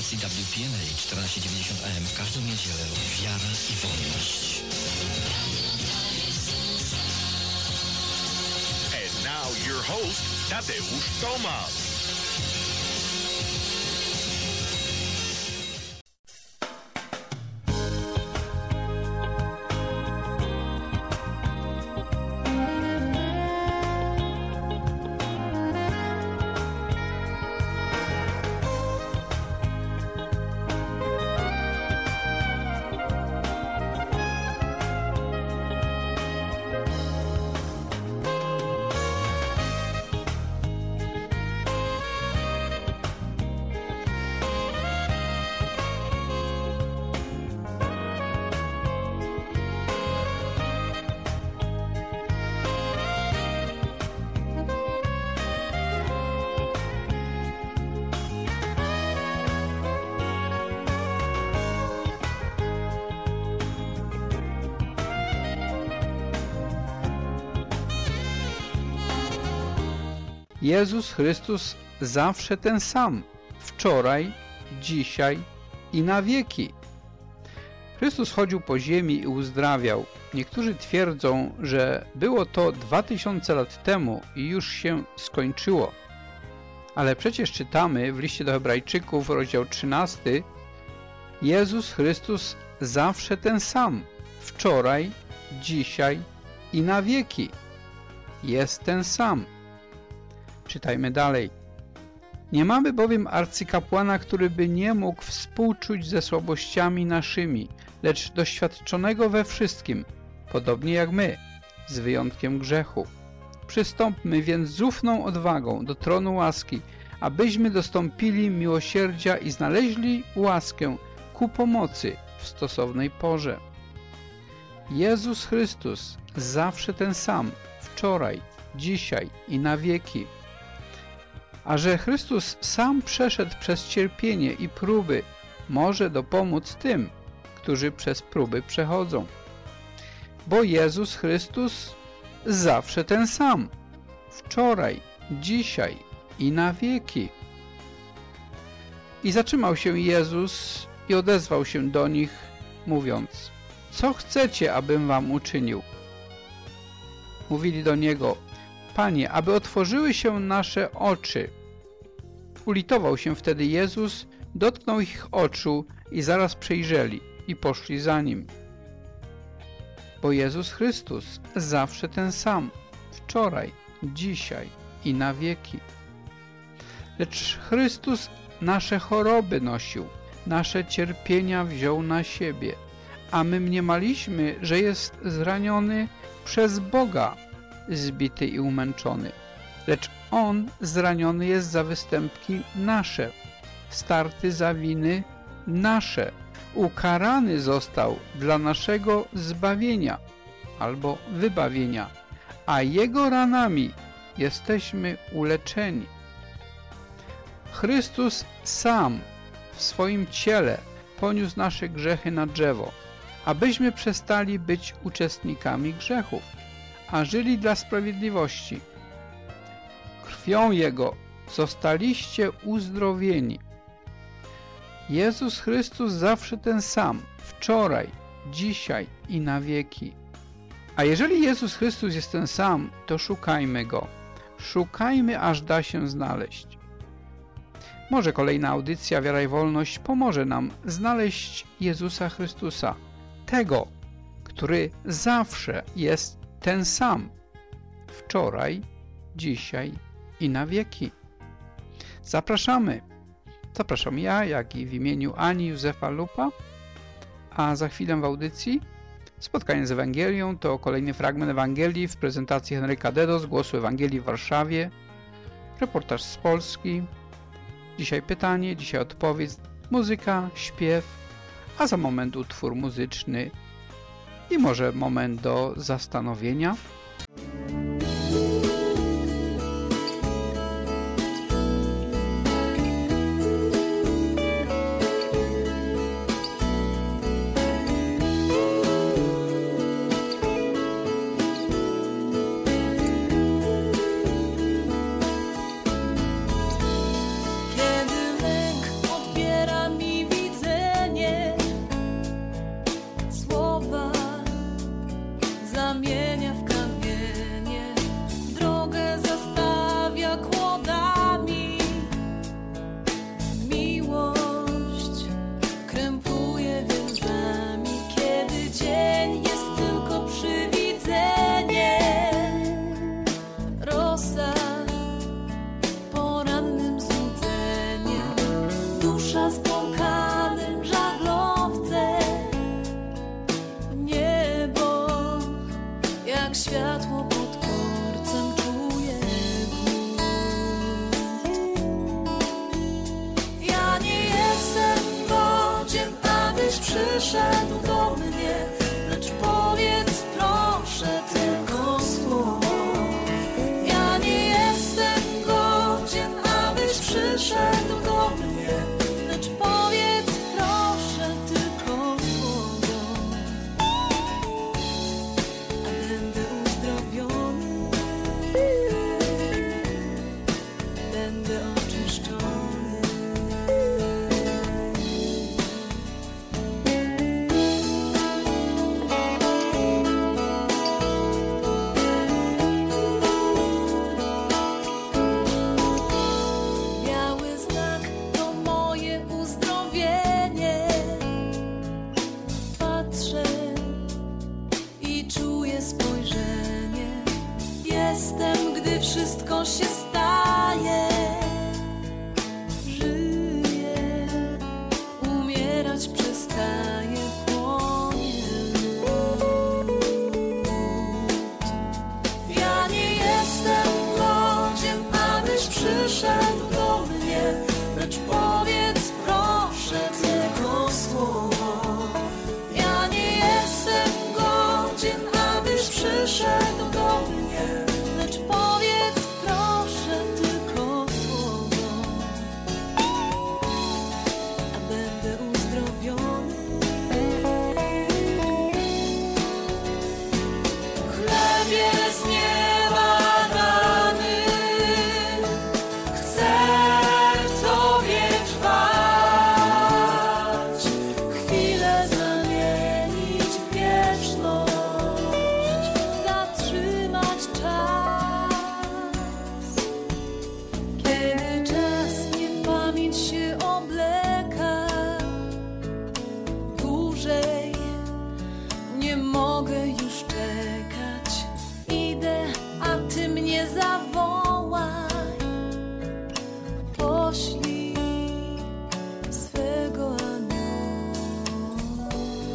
stacji WPNA 1490 AM w każdą niedzielę wiara i wolność. And now your host, Tadeusz Tomasz. Jezus Chrystus zawsze ten sam, wczoraj, dzisiaj i na wieki. Chrystus chodził po ziemi i uzdrawiał. Niektórzy twierdzą, że było to 2000 lat temu i już się skończyło. Ale przecież czytamy w liście do Hebrajczyków, rozdział 13, Jezus Chrystus zawsze ten sam, wczoraj, dzisiaj i na wieki. Jest ten sam. Czytajmy dalej. Nie mamy bowiem arcykapłana, który by nie mógł współczuć ze słabościami naszymi, lecz doświadczonego we wszystkim, podobnie jak my, z wyjątkiem grzechu. Przystąpmy więc z ufną odwagą do tronu łaski, abyśmy dostąpili miłosierdzia i znaleźli łaskę ku pomocy w stosownej porze. Jezus Chrystus zawsze ten sam, wczoraj, dzisiaj i na wieki. A że Chrystus sam przeszedł przez cierpienie i próby, może dopomóc tym, którzy przez próby przechodzą. Bo Jezus Chrystus zawsze ten sam, wczoraj, dzisiaj i na wieki. I zatrzymał się Jezus i odezwał się do nich, mówiąc: co chcecie, abym wam uczynił? Mówili do Niego: Panie, aby otworzyły się nasze oczy. Ulitował się wtedy Jezus, dotknął ich oczu i zaraz przejrzeli i poszli za Nim. Bo Jezus Chrystus zawsze ten sam, wczoraj, dzisiaj i na wieki. Lecz Chrystus nasze choroby nosił, nasze cierpienia wziął na siebie, a my mniemaliśmy, że jest zraniony przez Boga, zbity i umęczony. Lecz On zraniony jest za występki nasze, starty za winy nasze, ukarany został dla naszego zbawienia albo wybawienia, a Jego ranami jesteśmy uleczeni. Chrystus sam w swoim ciele poniósł nasze grzechy na drzewo, abyśmy przestali być uczestnikami grzechów, a żyli dla sprawiedliwości. Krwią Jego zostaliście uzdrowieni. Jezus Chrystus zawsze ten sam, wczoraj, dzisiaj i na wieki. A jeżeli Jezus Chrystus jest ten sam, to szukajmy Go. Szukajmy, aż da się znaleźć. Może kolejna audycja Wiara i Wolność pomoże nam znaleźć Jezusa Chrystusa, tego, który zawsze jest ten sam, wczoraj, dzisiaj i na wieki. Zapraszamy. Zapraszam ja, jak i w imieniu Ani Józefa Lupa, a za chwilę w audycji spotkanie z Ewangelią to kolejny fragment Ewangelii w prezentacji Henryka Dedo z Głosu Ewangelii w Warszawie, reportaż z Polski, dzisiaj pytanie, dzisiaj odpowiedź, muzyka, śpiew, a za moment utwór muzyczny i może moment do zastanowienia. Kiedy lęk odbiera mi jak światło pod korcem czuję głód. Ja nie jestem godzien, abyś przyszedł do mnie, lecz powiedz proszę tylko słowo. Ja nie jestem godzien, abyś przyszedł do mnie, lecz powiedz proszę tylko słowo. A będę uzdrowiony, będę oczyszczony. Biały znak to moje uzdrowienie. Patrzę i czuję spojrzenie. Jestem, gdy wszystko się staje. Żyję, umierać przestaje, płonie lód. Ja nie jestem godzien, abyś przyszedł do mnie, lecz powiedz proszę tylko słowo. Ja nie jestem godzien, abyś przyszedł do mnie, lecz powiedz proszę tylko słowo. A będę uzdrowiony. Chlebie z nieba dany, chcę w Tobie trwać, chwilę zamienić w wieczność, zatrzymać czas. Kiedy czas niepamięć się obleka, dłużej nie mogę już czekać. Idę, a Ty mnie zawołaj. Poślij swego anioła.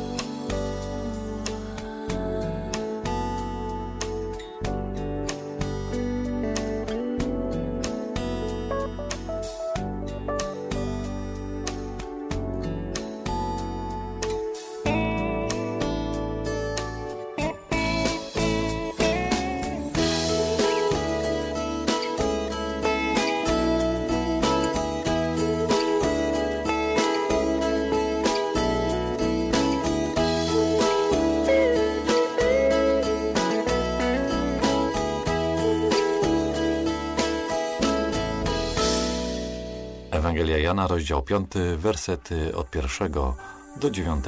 Ewangelia Jana, rozdział 5, wersety od 1 do 9.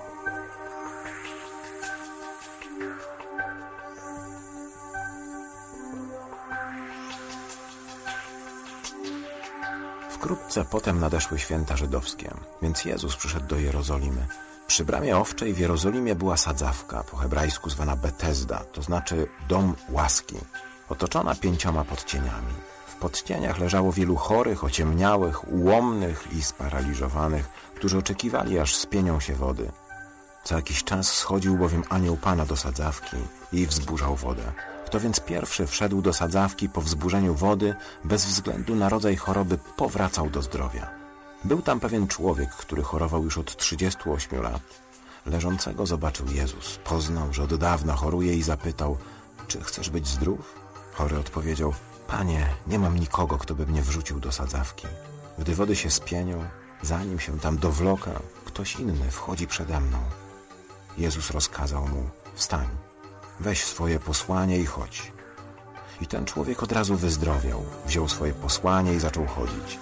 Wkrótce potem nadeszły święta żydowskie, więc Jezus przyszedł do Jerozolimy. Przy bramie owczej w Jerozolimie była sadzawka, po hebrajsku zwana Betesda, to znaczy dom łaski, otoczona 5 podcieniami. W podcieniach leżało wielu chorych, ociemniałych, ułomnych i sparaliżowanych, którzy oczekiwali, aż spienią się wody. Co jakiś czas schodził bowiem anioł Pana do sadzawki i wzburzał wodę. Kto więc pierwszy wszedł do sadzawki po wzburzeniu wody, bez względu na rodzaj choroby powracał do zdrowia. Był tam pewien człowiek, który chorował już od 38 lat. Leżącego zobaczył Jezus, poznał, że od dawna choruje i zapytał: czy chcesz być zdrów? Chory odpowiedział: Panie, nie mam nikogo, kto by mnie wrzucił do sadzawki. Gdy wody się spienią, zanim się tam dowloka, ktoś inny wchodzi przede mną. Jezus rozkazał mu: wstań, weź swoje posłanie i chodź. I ten człowiek od razu wyzdrowiał, wziął swoje posłanie i zaczął chodzić.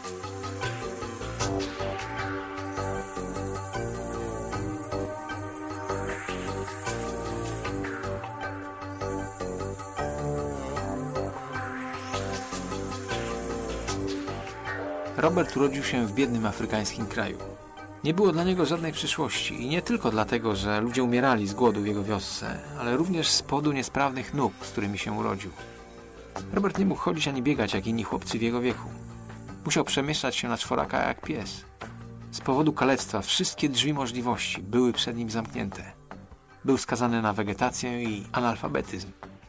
Robert urodził się w biednym afrykańskim kraju. Nie było dla niego żadnej przyszłości i nie tylko dlatego, że ludzie umierali z głodu w jego wiosce, ale również z powodu niesprawnych nóg, z którymi się urodził. Robert nie mógł chodzić ani biegać jak inni chłopcy w jego wieku. Musiał przemieszczać się na czworakach jak pies. Z powodu kalectwa wszystkie drzwi możliwości były przed nim zamknięte. Był skazany na wegetację i analfabetyzm.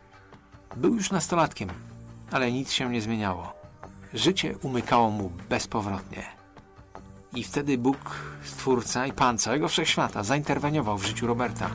Był już nastolatkiem, ale nic się nie zmieniało. Życie umykało mu bezpowrotnie. I wtedy Bóg, Stwórca i Pan całego Wszechświata, zainterweniował w życiu Roberta.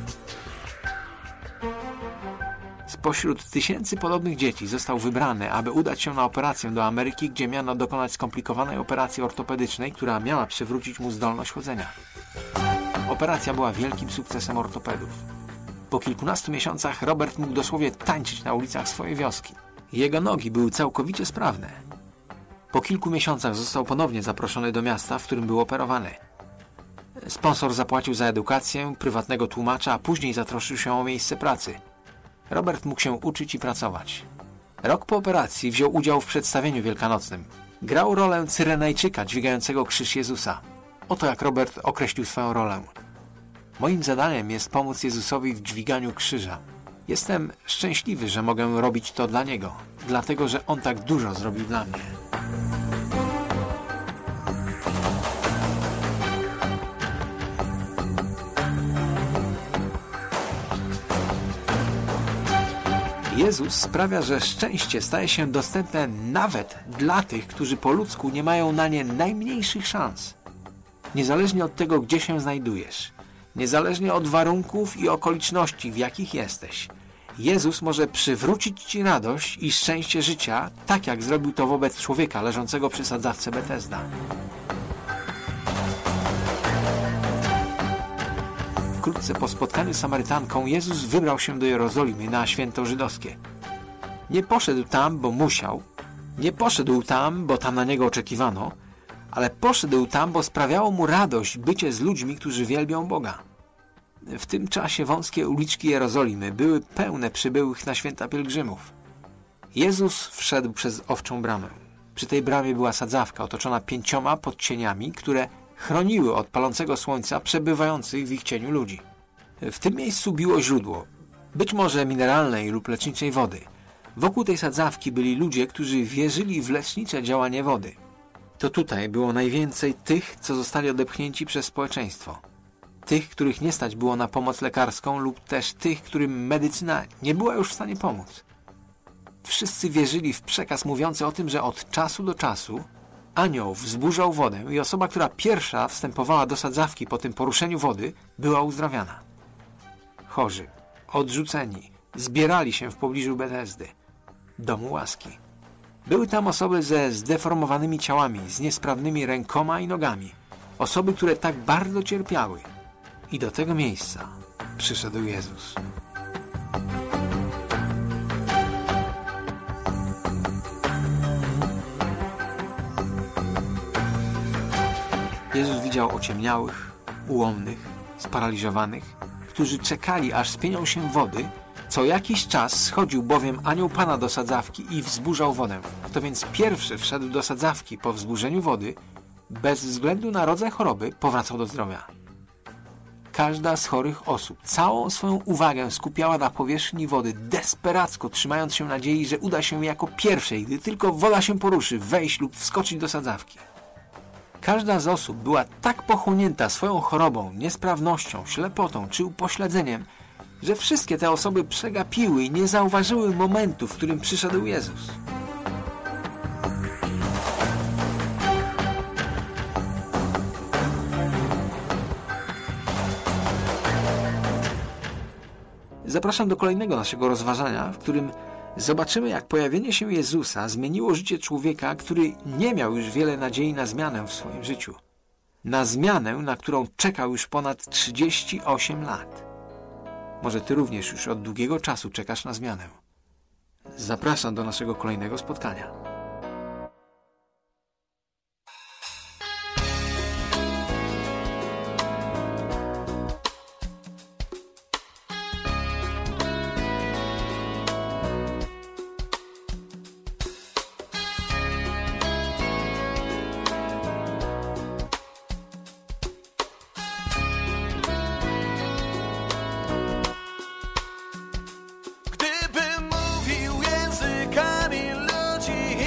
Spośród tysięcy podobnych dzieci został wybrany, aby udać się na operację do Ameryki, gdzie miano dokonać skomplikowanej operacji ortopedycznej, która miała przywrócić mu zdolność chodzenia. Operacja była wielkim sukcesem ortopedów. Po kilkunastu miesiącach Robert mógł dosłownie tańczyć na ulicach swojej wioski. Jego nogi były całkowicie sprawne. Po kilku miesiącach został ponownie zaproszony do miasta, w którym był operowany. Sponsor zapłacił za edukację, prywatnego tłumacza, a później zatroszczył się o miejsce pracy. Robert mógł się uczyć i pracować. Rok po operacji wziął udział w przedstawieniu wielkanocnym. Grał rolę Cyrenajczyka dźwigającego krzyż Jezusa. Oto jak Robert określił swoją rolę. Moim zadaniem jest pomóc Jezusowi w dźwiganiu krzyża. Jestem szczęśliwy, że mogę robić to dla Niego, dlatego że On tak dużo zrobił dla mnie. Jezus sprawia, że szczęście staje się dostępne nawet dla tych, którzy po ludzku nie mają na nie najmniejszych szans. Niezależnie od tego, gdzie się znajdujesz, niezależnie od warunków i okoliczności, w jakich jesteś, Jezus może przywrócić Ci radość i szczęście życia, tak jak zrobił to wobec człowieka leżącego przy sadzawce Betesda. Wkrótce po spotkaniu z Samarytanką Jezus wybrał się do Jerozolimy na święto żydowskie. Nie poszedł tam, bo musiał, nie poszedł tam, bo tam na Niego oczekiwano, ale poszedł tam, bo sprawiało mu radość bycie z ludźmi, którzy wielbią Boga. W tym czasie wąskie uliczki Jerozolimy były pełne przybyłych na święta pielgrzymów. Jezus wszedł przez owczą bramę. Przy tej bramie była sadzawka otoczona 5 podcieniami, które chroniły od palącego słońca przebywających w ich cieniu ludzi. W tym miejscu biło źródło, być może mineralnej lub leczniczej wody. Wokół tej sadzawki byli ludzie, którzy wierzyli w lecznicze działanie wody. To tutaj było najwięcej tych, co zostali odepchnięci przez społeczeństwo. Tych, których nie stać było na pomoc lekarską lub też tych, którym medycyna nie była już w stanie pomóc. Wszyscy wierzyli w przekaz mówiący o tym, że od czasu do czasu anioł wzburzał wodę i osoba, która pierwsza wstępowała do sadzawki po tym poruszeniu wody, była uzdrawiana. Chorzy, odrzuceni, zbierali się w pobliżu Betesdy, domu łaski. Były tam osoby ze zdeformowanymi ciałami, z niesprawnymi rękoma i nogami. Osoby, które tak bardzo cierpiały. I do tego miejsca przyszedł Jezus. Jezus widział ociemniałych, ułomnych, sparaliżowanych, którzy czekali, aż spienią się wody. Co jakiś czas schodził bowiem anioł Pana do sadzawki i wzburzał wodę. Kto więc pierwszy wszedł do sadzawki po wzburzeniu wody, bez względu na rodzaj choroby, powracał do zdrowia. Każda z chorych osób całą swoją uwagę skupiała na powierzchni wody, desperacko trzymając się nadziei, że uda się jako pierwszej, gdy tylko woda się poruszy, wejść lub wskoczyć do sadzawki. Każda z osób była tak pochłonięta swoją chorobą, niesprawnością, ślepotą czy upośledzeniem, że wszystkie te osoby przegapiły i nie zauważyły momentu, w którym przyszedł Jezus. Zapraszam do kolejnego naszego rozważania, w którym zobaczymy, jak pojawienie się Jezusa zmieniło życie człowieka, który nie miał już wiele nadziei na zmianę w swoim życiu. Na zmianę, na którą czekał już ponad 38 lat. Może Ty również już od długiego czasu czekasz na zmianę. Zapraszam do naszego kolejnego spotkania. Gdybym mówił językami ludzi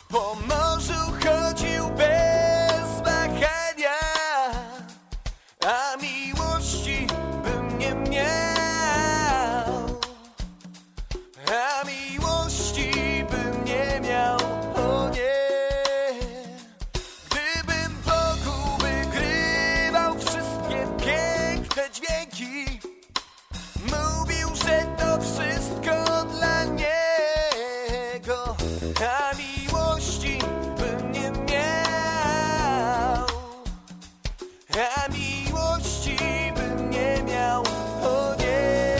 Po morzu chodził bez wahania, a miłości bym nie miał. A miłości bym nie miał, o nie. Gdybym Bogu wygrywał wszystkie piękne dźwięki, mówił, że to wszystko dla niego, a miłości bym nie miał. A miłości bym nie miał, o nie.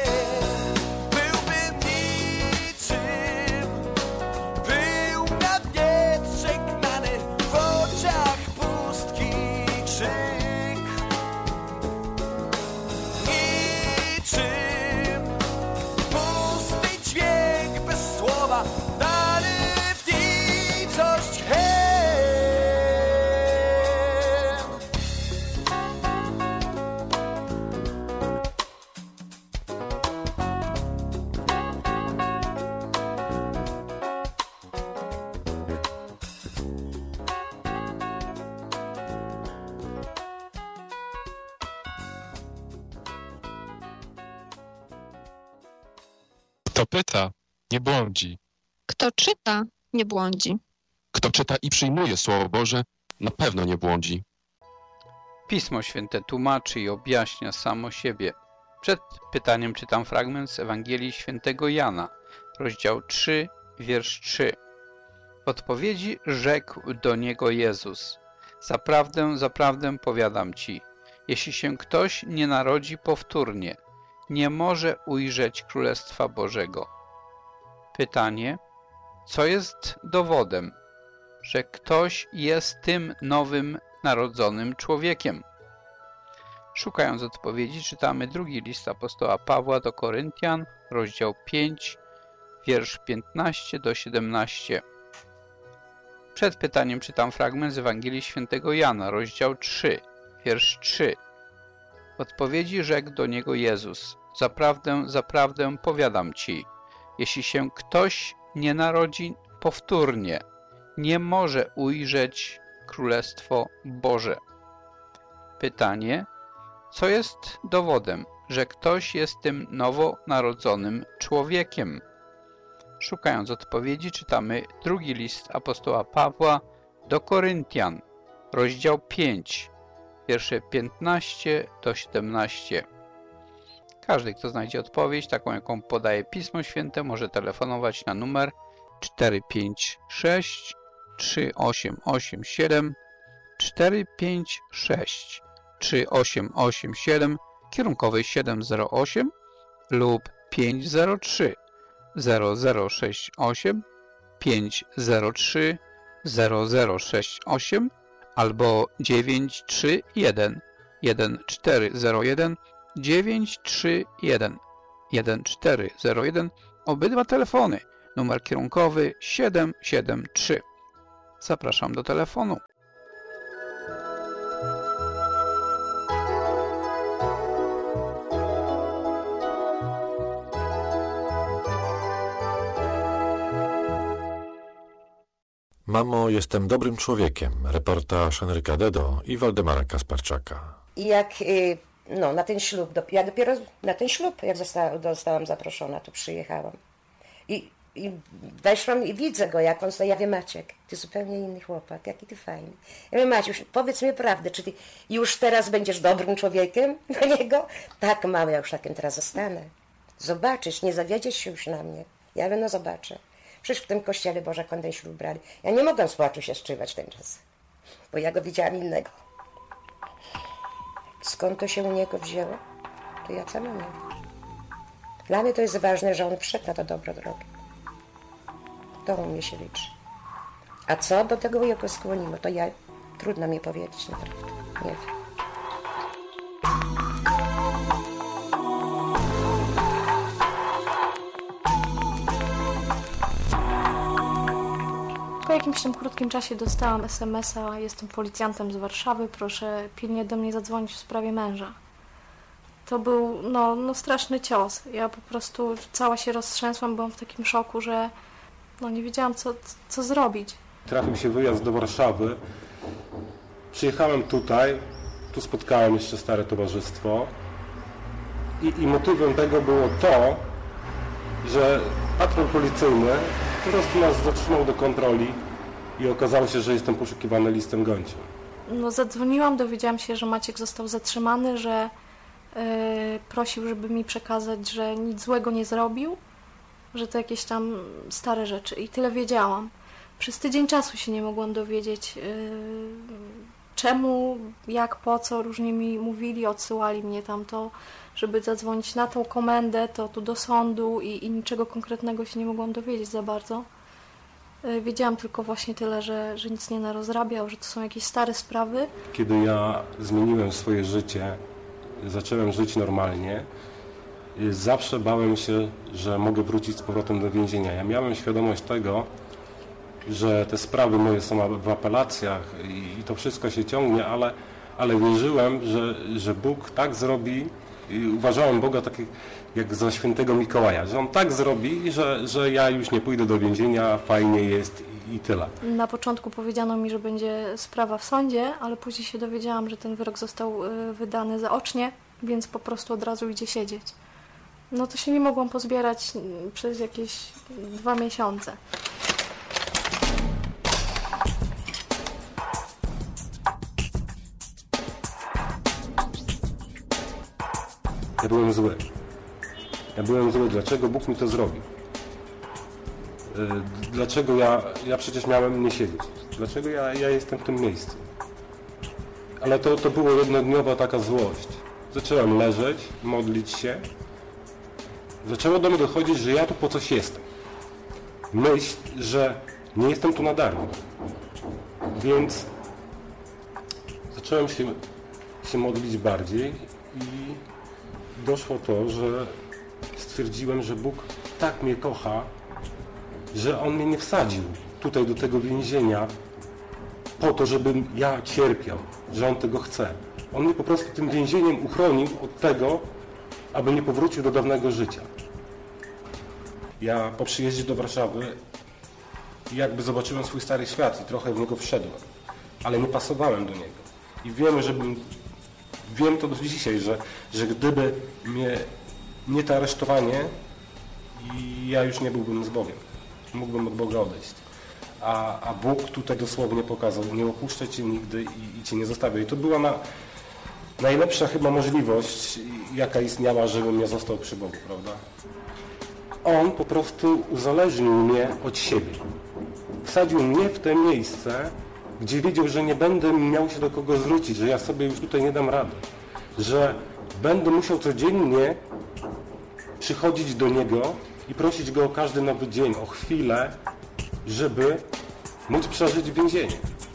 Byłbym niczym, był na mnie przegnany, w oczach pustki krzyk. Niczym pusty dźwięk bez słowa, dany w nicość hen. Kto pyta, nie błądzi. Kto czyta, nie błądzi. Kto czyta i przyjmuje Słowo Boże, na pewno nie błądzi. Pismo Święte tłumaczy i objaśnia samo siebie. Przed pytaniem czytam fragment z Ewangelii Świętego Jana, rozdział 3, wiersz 3. W odpowiedzi rzekł do niego Jezus: Zaprawdę, zaprawdę powiadam ci, jeśli się ktoś nie narodzi powtórnie, nie może ujrzeć Królestwa Bożego. Pytanie: co jest dowodem, że ktoś jest tym nowym narodzonym człowiekiem? Szukając odpowiedzi, czytamy drugi list apostoła Pawła do Koryntian, rozdział 5, wiersz 15 do 17. Przed pytaniem czytam fragment z Ewangelii Świętego Jana, rozdział 3, wiersz 3. W odpowiedzi rzekł do niego Jezus: Zaprawdę, zaprawdę powiadam ci, jeśli się ktoś nie narodzi powtórnie, nie może ujrzeć Królestwo Boże. Pytanie: co jest dowodem, że ktoś jest tym nowonarodzonym człowiekiem? Szukając odpowiedzi, czytamy drugi list apostoła Pawła do Koryntian, rozdział 5, wiersze 15 do 17. Każdy, kto znajdzie odpowiedź, taką jaką podaje Pismo Święte, może telefonować na numer 456 3887 456 3887, kierunkowy 708 lub 503 0068 503 0068 albo 931 1401 931 1401. Obydwa telefony. Numer kierunkowy 773. Zapraszam do telefonu. Mamo, jestem dobrym człowiekiem. Reportaż Henryka Dedo i Waldemara Kasparczaka. I jak na ten ślub, ja dopiero na ten ślub, jak zostałam zaproszona, to przyjechałam. I weszłam i widzę go, jak on stoi. Ja wiem: Maciek, ty zupełnie inny chłopak, jaki ty fajny. Ja mówię: Maciuś, powiedz mi prawdę, czy ty już teraz będziesz dobrym człowiekiem dla niego? Tak, mamo, ja już takim teraz zostanę. Zobaczysz, nie zawiedziesz się już na mnie. Ja mówię: no zobaczę. Przecież w tym kościele Boże, jak on ten ślub brali, ja nie mogłam z płaczu się strzymać ten czas, bo ja go widziałam innego. Skąd to się u niego wzięło, to ja sama nie wiem. Dla mnie to jest ważne, że on wszedł na to dobro drogi. To u mnie się liczy. A co do tego jego skłoniło, to trudno mi powiedzieć naprawdę. Nie wiem. Po jakimś tam krótkim czasie dostałam SMS-a: jestem policjantem z Warszawy, proszę pilnie do mnie zadzwonić w sprawie męża. To był straszny cios. Ja po prostu cała się roztrzęsłam, byłam w takim szoku, że No nie wiedziałam, co zrobić. Trafił się wyjazd do Warszawy. Przyjechałem tutaj, tu spotkałem jeszcze stare towarzystwo i motywem tego było to, że patrol policyjny po prostu nas zatrzymał do kontroli i okazało się, że jestem poszukiwany listem gończym. No zadzwoniłam, dowiedziałam się, że Maciek został zatrzymany, że prosił, żeby mi przekazać, że nic złego nie zrobił, że to jakieś tam stare rzeczy i tyle wiedziałam. Przez tydzień czasu się nie mogłam dowiedzieć, czemu, jak, po co, różnie mi mówili, odsyłali mnie tam to, żeby zadzwonić na tą komendę, to tu do sądu i niczego konkretnego się nie mogłam dowiedzieć za bardzo. Wiedziałam tylko właśnie tyle, że nic nie narozrabiał, że to są jakieś stare sprawy. Kiedy ja zmieniłem swoje życie, zacząłem żyć normalnie, zawsze bałem się, że mogę wrócić z powrotem do więzienia. Ja miałem świadomość tego, że te sprawy moje są w apelacjach i to wszystko się ciągnie, ale wierzyłem, że Bóg tak zrobi i uważałem Boga tak jak za świętego Mikołaja, że On tak zrobi, że ja już nie pójdę do więzienia, fajnie jest i tyle. Na początku powiedziano mi, że będzie sprawa w sądzie, ale później się dowiedziałam, że ten wyrok został wydany zaocznie, więc po prostu od razu idzie siedzieć. No to się nie mogłam pozbierać przez jakieś 2 miesiące. Ja byłem zły. Dlaczego Bóg mi to zrobił? Dlaczego ja przecież miałem nie siedzieć? Dlaczego ja jestem w tym miejscu? Ale to była jednodniowa taka złość. Zacząłem leżeć, modlić się. Zaczęło do mnie dochodzić, że ja tu po coś jestem. Myśl, że nie jestem tu na darmo. Więc zacząłem się modlić bardziej i doszło to, że stwierdziłem, że Bóg tak mnie kocha, że On mnie nie wsadził tutaj do tego więzienia po to, żebym ja cierpiał, że On tego chce. On mnie po prostu tym więzieniem uchronił od tego, aby nie powrócił do dawnego życia. Ja po przyjeździe do Warszawy jakby zobaczyłem swój stary świat i trochę w niego wszedłem, ale nie pasowałem do niego. I wiem to do dzisiaj, że gdyby mnie nie to aresztowanie, ja już nie byłbym z Bogiem. Mógłbym od Boga odejść. A Bóg tutaj dosłownie pokazał, nie opuszczę Cię nigdy i Cię nie zostawię. I to była najlepsza chyba możliwość, jaka istniała, żebym ja został przy Bogu, prawda? On po prostu uzależnił mnie od siebie. Wsadził mnie w te miejsce, gdzie wiedział, że nie będę miał się do kogo zwrócić, że ja sobie już tutaj nie dam rady, że będę musiał codziennie przychodzić do Niego i prosić Go o każdy nowy dzień, o chwilę, żeby móc przeżyć więzienie.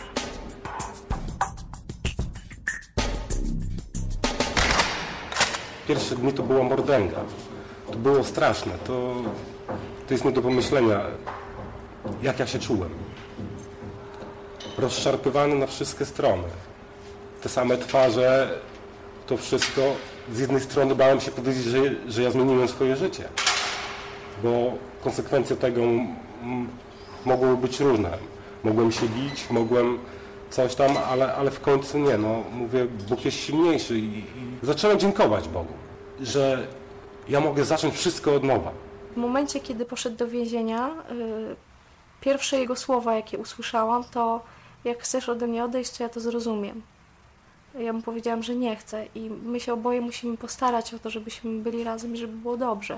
Pierwsze dni to była mordęga. To było straszne. To jest nie do pomyślenia, jak ja się czułem. Rozszarpywany na wszystkie strony. Te same twarze, to wszystko. Z jednej strony bałem się powiedzieć, że ja zmieniłem swoje życie. Bo konsekwencje tego mogły być różne. Mogłem się bić, mogłem coś tam, ale w końcu nie. No, mówię, Bóg jest silniejszy i zacząłem dziękować Bogu, że ja mogę zacząć wszystko od nowa. W momencie, kiedy poszedł do więzienia, pierwsze jego słowa, jakie usłyszałam, to jak chcesz ode mnie odejść, to ja to zrozumiem. Ja mu powiedziałam, że nie chcę i my się oboje musimy postarać o to, żebyśmy byli razem i żeby było dobrze.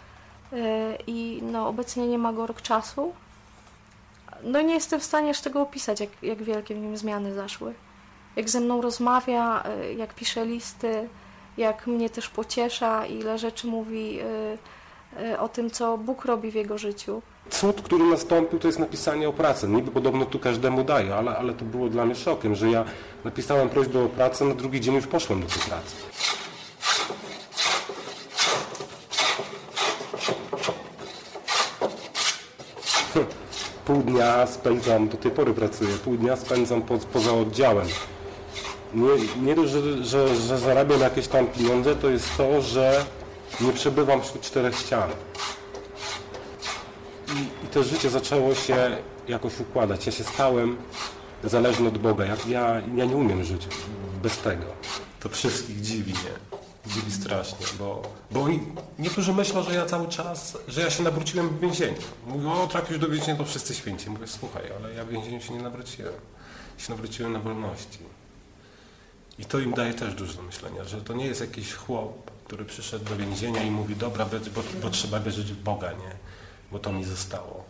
I no, obecnie nie ma go rok czasu. No nie jestem w stanie aż tego opisać, jak wielkie w nim zmiany zaszły. Jak ze mną rozmawia, jak pisze listy, jak mnie też pociesza, ile rzeczy mówi o tym, co Bóg robi w jego życiu. Cud, który nastąpił, to jest napisanie o pracy. Niby podobno tu każdemu daje, ale to było dla mnie szokiem, że ja napisałem prośbę o pracę, na drugi dzień już poszłem do tej pracy. Pół dnia spędzam, do tej pory pracuję, pół dnia spędzam poza oddziałem. Nie dość, że zarabiam jakieś tam pieniądze, to jest to, że nie przebywam wśród 4 ścian. I to życie zaczęło się jakoś układać. Ja się stałem zależny od Boga. Ja nie umiem żyć bez tego. To wszystkich dziwi, nie? Dziwi strasznie, bo oni, niektórzy myślą, że ja cały czas, że ja się nawróciłem w więzieniu. Mówią, o, trafisz do więzienia, to wszyscy święci. Mówię, słuchaj, ale ja w więzieniu się nie nawróciłem. Się nawróciłem na wolności. I to im daje też dużo do myślenia, że to nie jest jakiś chłop, który przyszedł do więzienia i mówi, dobra, bo trzeba wierzyć w Boga, nie? Bo to mi zostało.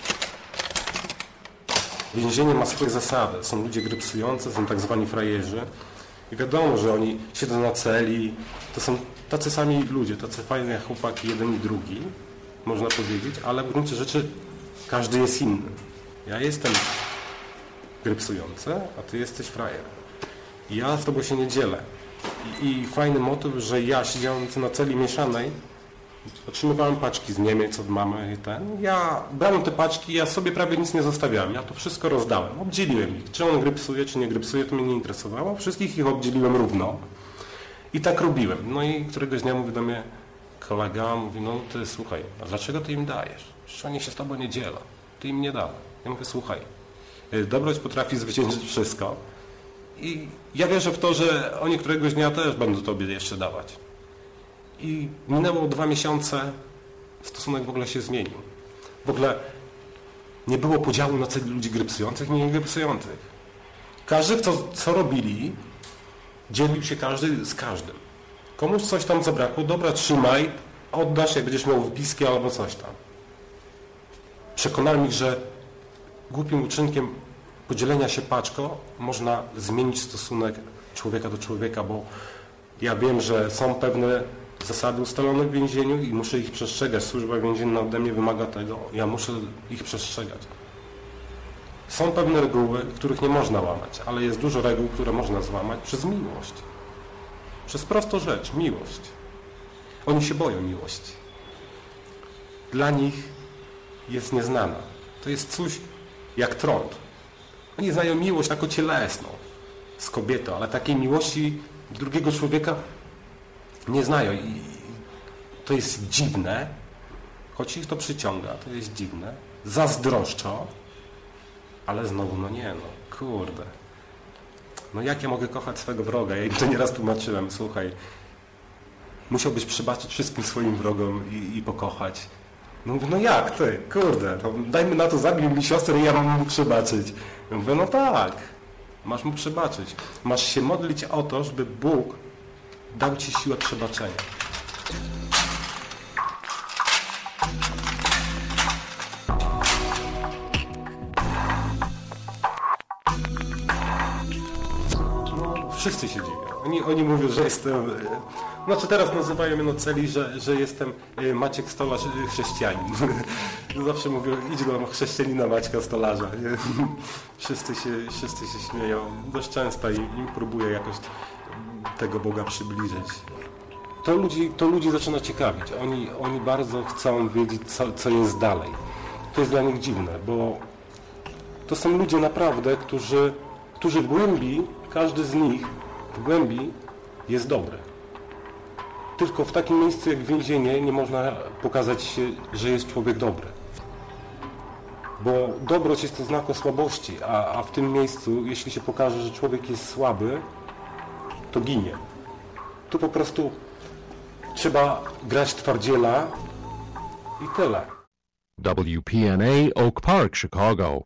Więzienie ma swoje zasady. Są ludzie grypsujący, są tak zwani frajerzy. I wiadomo, że oni siedzą na celi. To są tacy sami ludzie, tacy fajne chłopaki, jeden i drugi, można powiedzieć, ale w gruncie rzeczy każdy jest inny. Ja jestem grypsujący, a ty jesteś frajer. I ja z tobą się nie dzielę. I fajny motyw, że ja siedziałem na celi mieszanej, otrzymywałem paczki z Niemiec od mamy i ja brałem te paczki, ja sobie prawie nic nie zostawiałem. Ja to wszystko rozdałem, oddzieliłem ich. Czy on grypsuje, czy nie grypsuje, to mnie nie interesowało. Wszystkich ich oddzieliłem równo. I tak robiłem. No i któregoś dnia mówi do mnie kolega, mówi, no ty słuchaj, a dlaczego ty im dajesz? Przecież oni się z tobą nie dzielą. Ty im nie dawaj. Ja mówię, słuchaj, dobroć potrafi zwyciężyć wszystko. I ja wierzę w to, że oni któregoś dnia też będą tobie jeszcze dawać. I minęło 2 miesiące, stosunek w ogóle się zmienił. W ogóle nie było podziału na celi ludzi grypsujących i nie grypsujących. Każdy, co robili, dzielił się każdy z każdym. Komuś coś tam zabrakło, dobra, trzymaj, oddasz, jak będziesz miał wypiski albo coś tam. Przekonałem ich, że głupim uczynkiem podzielenia się paczką można zmienić stosunek człowieka do człowieka, bo ja wiem, że są pewne zasady ustalone w więzieniu i muszę ich przestrzegać. Służba więzienna ode mnie wymaga tego, ja muszę ich przestrzegać. Są pewne reguły, których nie można łamać, ale jest dużo reguł, które można złamać przez miłość. Przez prostą rzecz, miłość. Oni się boją miłości. Dla nich jest nieznana. To jest coś jak trąd. Oni znają miłość taką cielesną z kobietą, ale takiej miłości drugiego człowieka nie znają. I to jest dziwne, choć ich to przyciąga, to jest dziwne. Zazdroszczą, ale znowu, no nie, no kurde. No jak ja mogę kochać swego wroga? Ja im to nieraz tłumaczyłem, słuchaj, musiałbyś przebaczyć wszystkim swoim wrogom i pokochać. No mówię, no jak ty, kurde, no dajmy na to, zabił mi siostrę i ja mam mu przebaczyć. Ja mówię, no tak, masz mu przebaczyć. Masz się modlić o to, żeby Bóg dał ci siłę przebaczenia. No, wszyscy się dziwią. Oni mówią, że jestem... Znaczy teraz nazywają mnie na celi, że jestem Maciek Stolarz chrześcijanin. Zawsze mówią, idź do chrześcijanina Maćka Stolarza. Wszyscy się śmieją dość często i próbuję jakoś tego Boga przybliżyć. To ludzi zaczyna ciekawić. Oni bardzo chcą wiedzieć, co jest dalej. To jest dla nich dziwne, bo to są ludzie naprawdę, którzy w głębi, każdy z nich w głębi jest dobry. Tylko w takim miejscu jak więzienie nie można pokazać się, że jest człowiek dobry. Bo dobroć jest to znak słabości, a w tym miejscu, jeśli się pokaże, że człowiek jest słaby, to ginie. Tu po prostu trzeba grać twardziela i tyle. WPNA Oak Park, Chicago.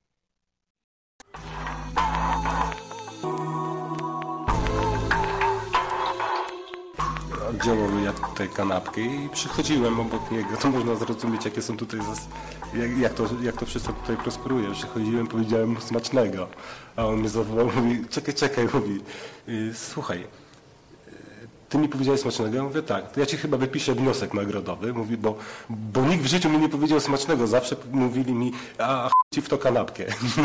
Oddziałowy jadł tutaj kanapkę i przychodziłem obok niego. To można zrozumieć, jakie są tutaj, jak to wszystko tutaj prosperuje. Przychodziłem, powiedziałem mu smacznego, a on mnie zawołał, mówi, czekaj, mówi, słuchaj, ty mi powiedziałeś smacznego? Ja mówię, tak, to ja ci chyba wypiszę wniosek nagrodowy, mówi, bo nikt w życiu mi nie powiedział smacznego, zawsze mówili mi, a ci w to kanapkę.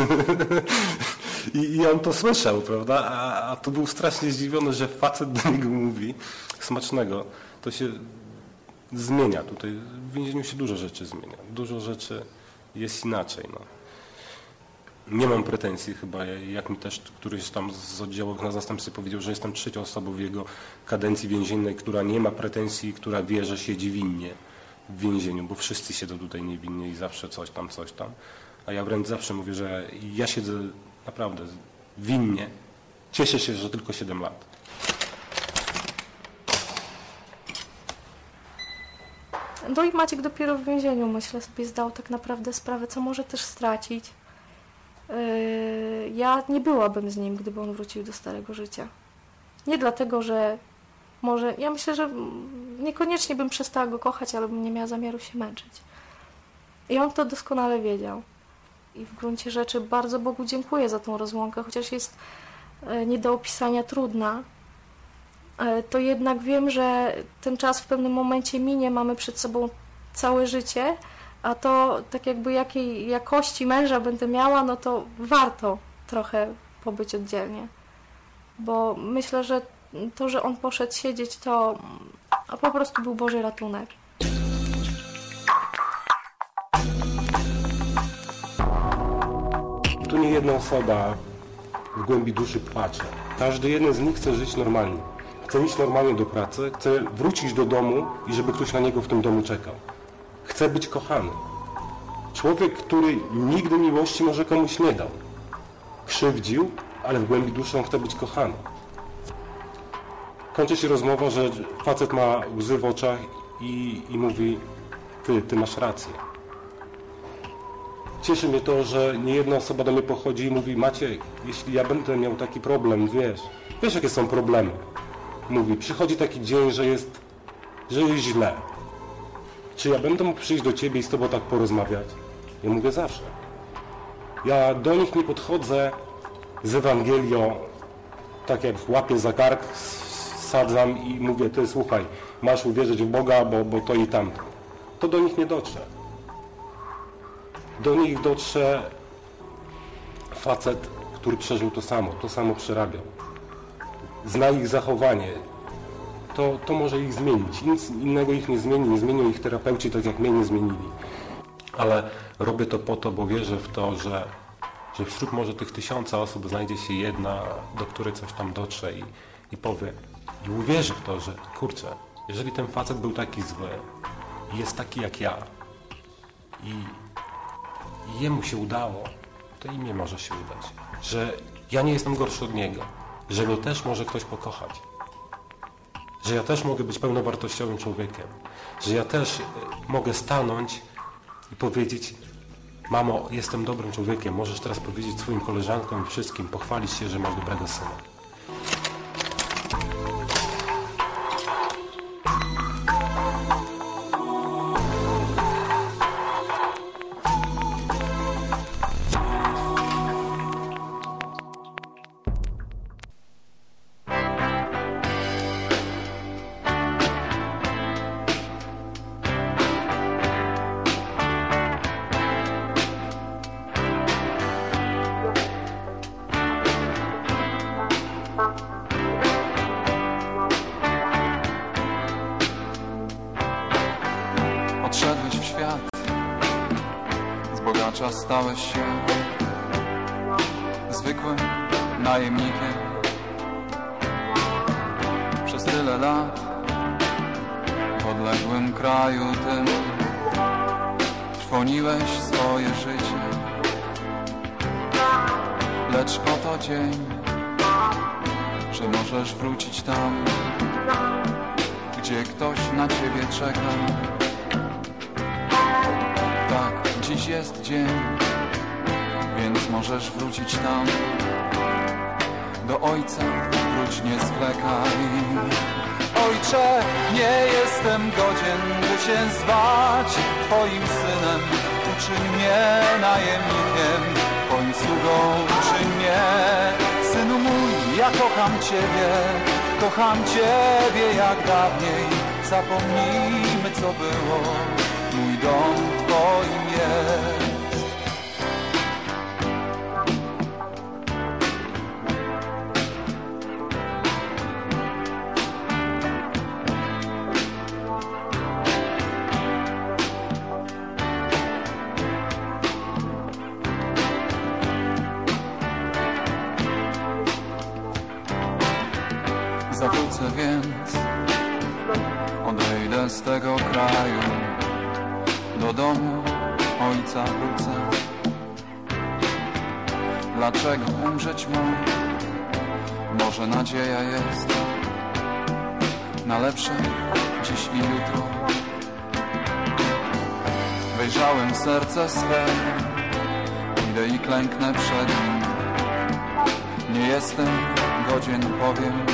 I on to słyszał, prawda? A to był strasznie zdziwiony, że facet do niego mówi smacznego. To się zmienia. Tutaj w więzieniu się dużo rzeczy zmienia. Dużo rzeczy jest inaczej. No. Nie mam pretensji chyba, jak mi też któryś tam z oddziałów na zastępstwie powiedział, że jestem trzecią osobą w jego kadencji więziennej, która nie ma pretensji, która wie, że siedzi winnie. w więzieniu, bo wszyscy siedzą tutaj niewinnie i zawsze coś tam. A ja wręcz zawsze mówię, że ja siedzę naprawdę winnie. Cieszę się, że tylko 7 lat. No i Maciek dopiero w więzieniu, myślę, sobie zdał tak naprawdę sprawę, co może też stracić. Ja nie byłabym z nim, gdyby on wrócił do starego życia. Nie dlatego, że może... Ja myślę, że niekoniecznie bym przestała go kochać, ale bym nie miała zamiaru się męczyć. I on to doskonale wiedział. I w gruncie rzeczy bardzo Bogu dziękuję za tą rozłąkę, chociaż jest nie do opisania trudna. To jednak wiem, że ten czas w pewnym momencie minie, mamy przed sobą całe życie, a to tak jakby jakiej jakości męża będę miała, no to warto trochę pobyć oddzielnie. Bo myślę, że to, że on poszedł siedzieć, to po prostu był Boży ratunek. Tu nie jedna osoba w głębi duszy płacze. Każdy jeden z nich chce żyć normalnie. Chce iść normalnie do pracy, chce wrócić do domu i żeby ktoś na niego w tym domu czekał. Chce być kochany. Człowiek, który nigdy miłości może komuś nie dał. Krzywdził, ale w głębi duszy on chce być kochany. Kończy się rozmowa, że facet ma łzy w oczach i mówi: ty masz rację. Cieszy mnie to, że nie jedna osoba do mnie pochodzi i mówi: Maciek, jeśli ja będę miał taki problem, wiesz jakie są problemy. Mówi: przychodzi taki dzień, że jest źle. Czy ja będę mógł przyjść do ciebie i z tobą tak porozmawiać? Ja mówię: zawsze. Ja do nich nie podchodzę z Ewangelią, tak jak łapię za kark, sadzam i mówię: ty słuchaj, masz uwierzyć w Boga, bo to i tamto. To do nich nie dotrze. Do nich dotrze facet, który przeżył to samo przerabiał. Zna ich zachowanie. To może ich zmienić. Nic innego ich nie zmieni. Nie zmienią ich terapeuci, tak jak mnie nie zmienili. Ale robię to po to, bo wierzę w to, że wśród może tych 1000 osób znajdzie się jedna, do której coś tam dotrze i powie, i uwierzy w to, że kurczę, jeżeli ten facet był taki zły i jest taki jak ja i jemu się udało, to i mnie może się udać. Że ja nie jestem gorszy od niego. Że mnie też może ktoś pokochać. Że ja też mogę być pełnowartościowym człowiekiem. Że ja też mogę stanąć i powiedzieć: mamo, jestem dobrym człowiekiem. Możesz teraz powiedzieć swoim koleżankom i wszystkim, pochwalić się, że masz dobrego syna. Odszedłeś w świat, z bogacza stałeś się zwykłym najemnikiem. Przez tyle lat w odległym kraju tym trwoniłeś swoje życie. Lecz oto dzień, że możesz wrócić tam, gdzie ktoś na ciebie czeka. Tak, dziś jest dzień, więc możesz wrócić tam. Do Ojca wróć, nie zwlekaj. Ojcze, nie jestem godzien, by się zwać Twoim synem. Uczyń mnie najemnikiem, Twoim sługą uczyń mnie. Synu mój, ja kocham Ciebie jak dawniej. Zapomnijmy, co było, mój dom Twoim jest. Zawrócę więc, odejdę z tego kraju. do domu ojca wrócę. Dlaczego umrzeć mam? Może nadzieja jest na lepsze dziś i jutro. Wejrzałem w serce swe, idę i klęknę przed nim. Nie jestem godzien, powiem,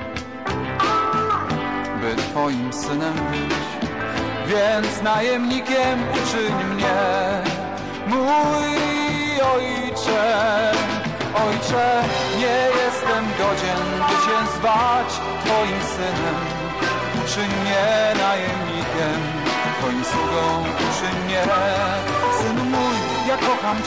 by twoim synem być, więc najemnikiem uczyń mnie, mój ojcze. Ojcze, nie jestem godzien, by cię zwać twoim synem. Uczyń mnie najemnikiem, twoim sługą uczyń mnie. Synu mój, ja kocham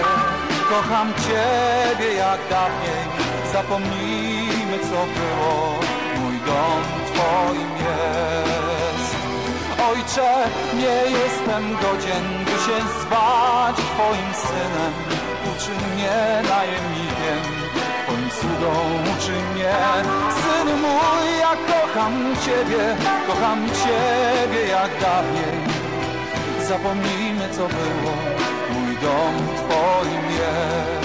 ciebie jak dawniej. Zapomnijmy, co było, mój dom twoim jest. Ojcze, nie jestem godzien, by się zwać twoim synem. Uczyń mnie najemnikiem, twoim sługą uczyń mnie. Synu mój, ja kocham ciebie jak dawniej. Zapomnijmy, co było, mój dom twoim jest.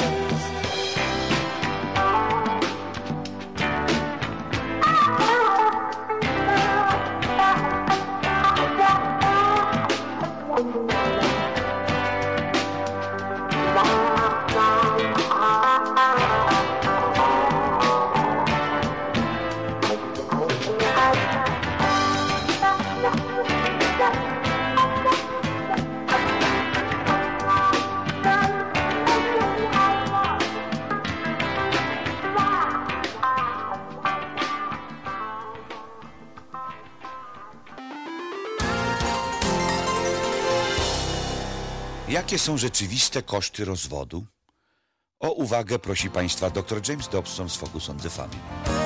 Jakie są rzeczywiste koszty rozwodu? O uwagę prosi Państwa dr James Dobson z Focus on the Family.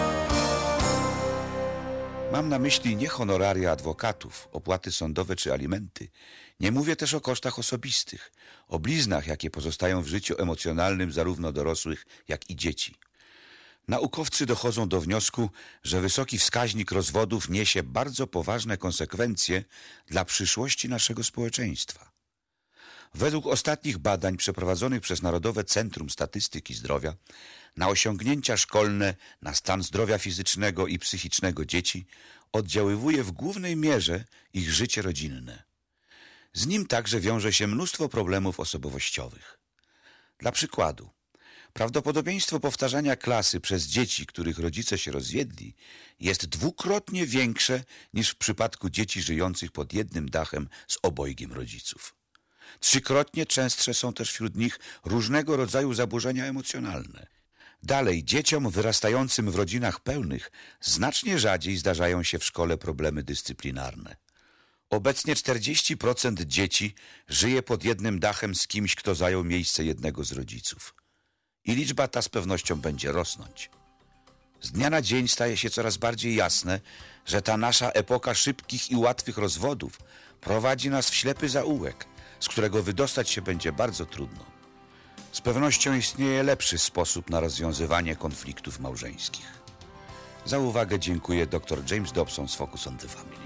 Mam na myśli nie honoraria adwokatów, opłaty sądowe czy alimenty. Nie mówię też o kosztach osobistych, o bliznach, jakie pozostają w życiu emocjonalnym zarówno dorosłych, jak i dzieci. Naukowcy dochodzą do wniosku, że wysoki wskaźnik rozwodów niesie bardzo poważne konsekwencje dla przyszłości naszego społeczeństwa. Według ostatnich badań przeprowadzonych przez Narodowe Centrum Statystyki Zdrowia na osiągnięcia szkolne, na stan zdrowia fizycznego i psychicznego dzieci oddziaływuje w głównej mierze ich życie rodzinne. Z nim także wiąże się mnóstwo problemów osobowościowych. Dla przykładu, prawdopodobieństwo powtarzania klasy przez dzieci, których rodzice się rozwiedli, jest dwukrotnie większe niż w przypadku dzieci żyjących pod jednym dachem z obojgiem rodziców. Trzykrotnie częstsze są też wśród nich różnego rodzaju zaburzenia emocjonalne. Dalej, dzieciom wyrastającym w rodzinach pełnych znacznie rzadziej zdarzają się w szkole problemy dyscyplinarne. Obecnie 40% dzieci żyje pod jednym dachem z kimś, kto zajął miejsce jednego z rodziców. I liczba ta z pewnością będzie rosnąć. Z dnia na dzień staje się coraz bardziej jasne, że ta nasza epoka szybkich i łatwych rozwodów prowadzi nas w ślepy zaułek, z którego wydostać się będzie bardzo trudno. Z pewnością istnieje lepszy sposób na rozwiązywanie konfliktów małżeńskich. Za uwagę dziękuję dr James Dobson z Focus on the Family.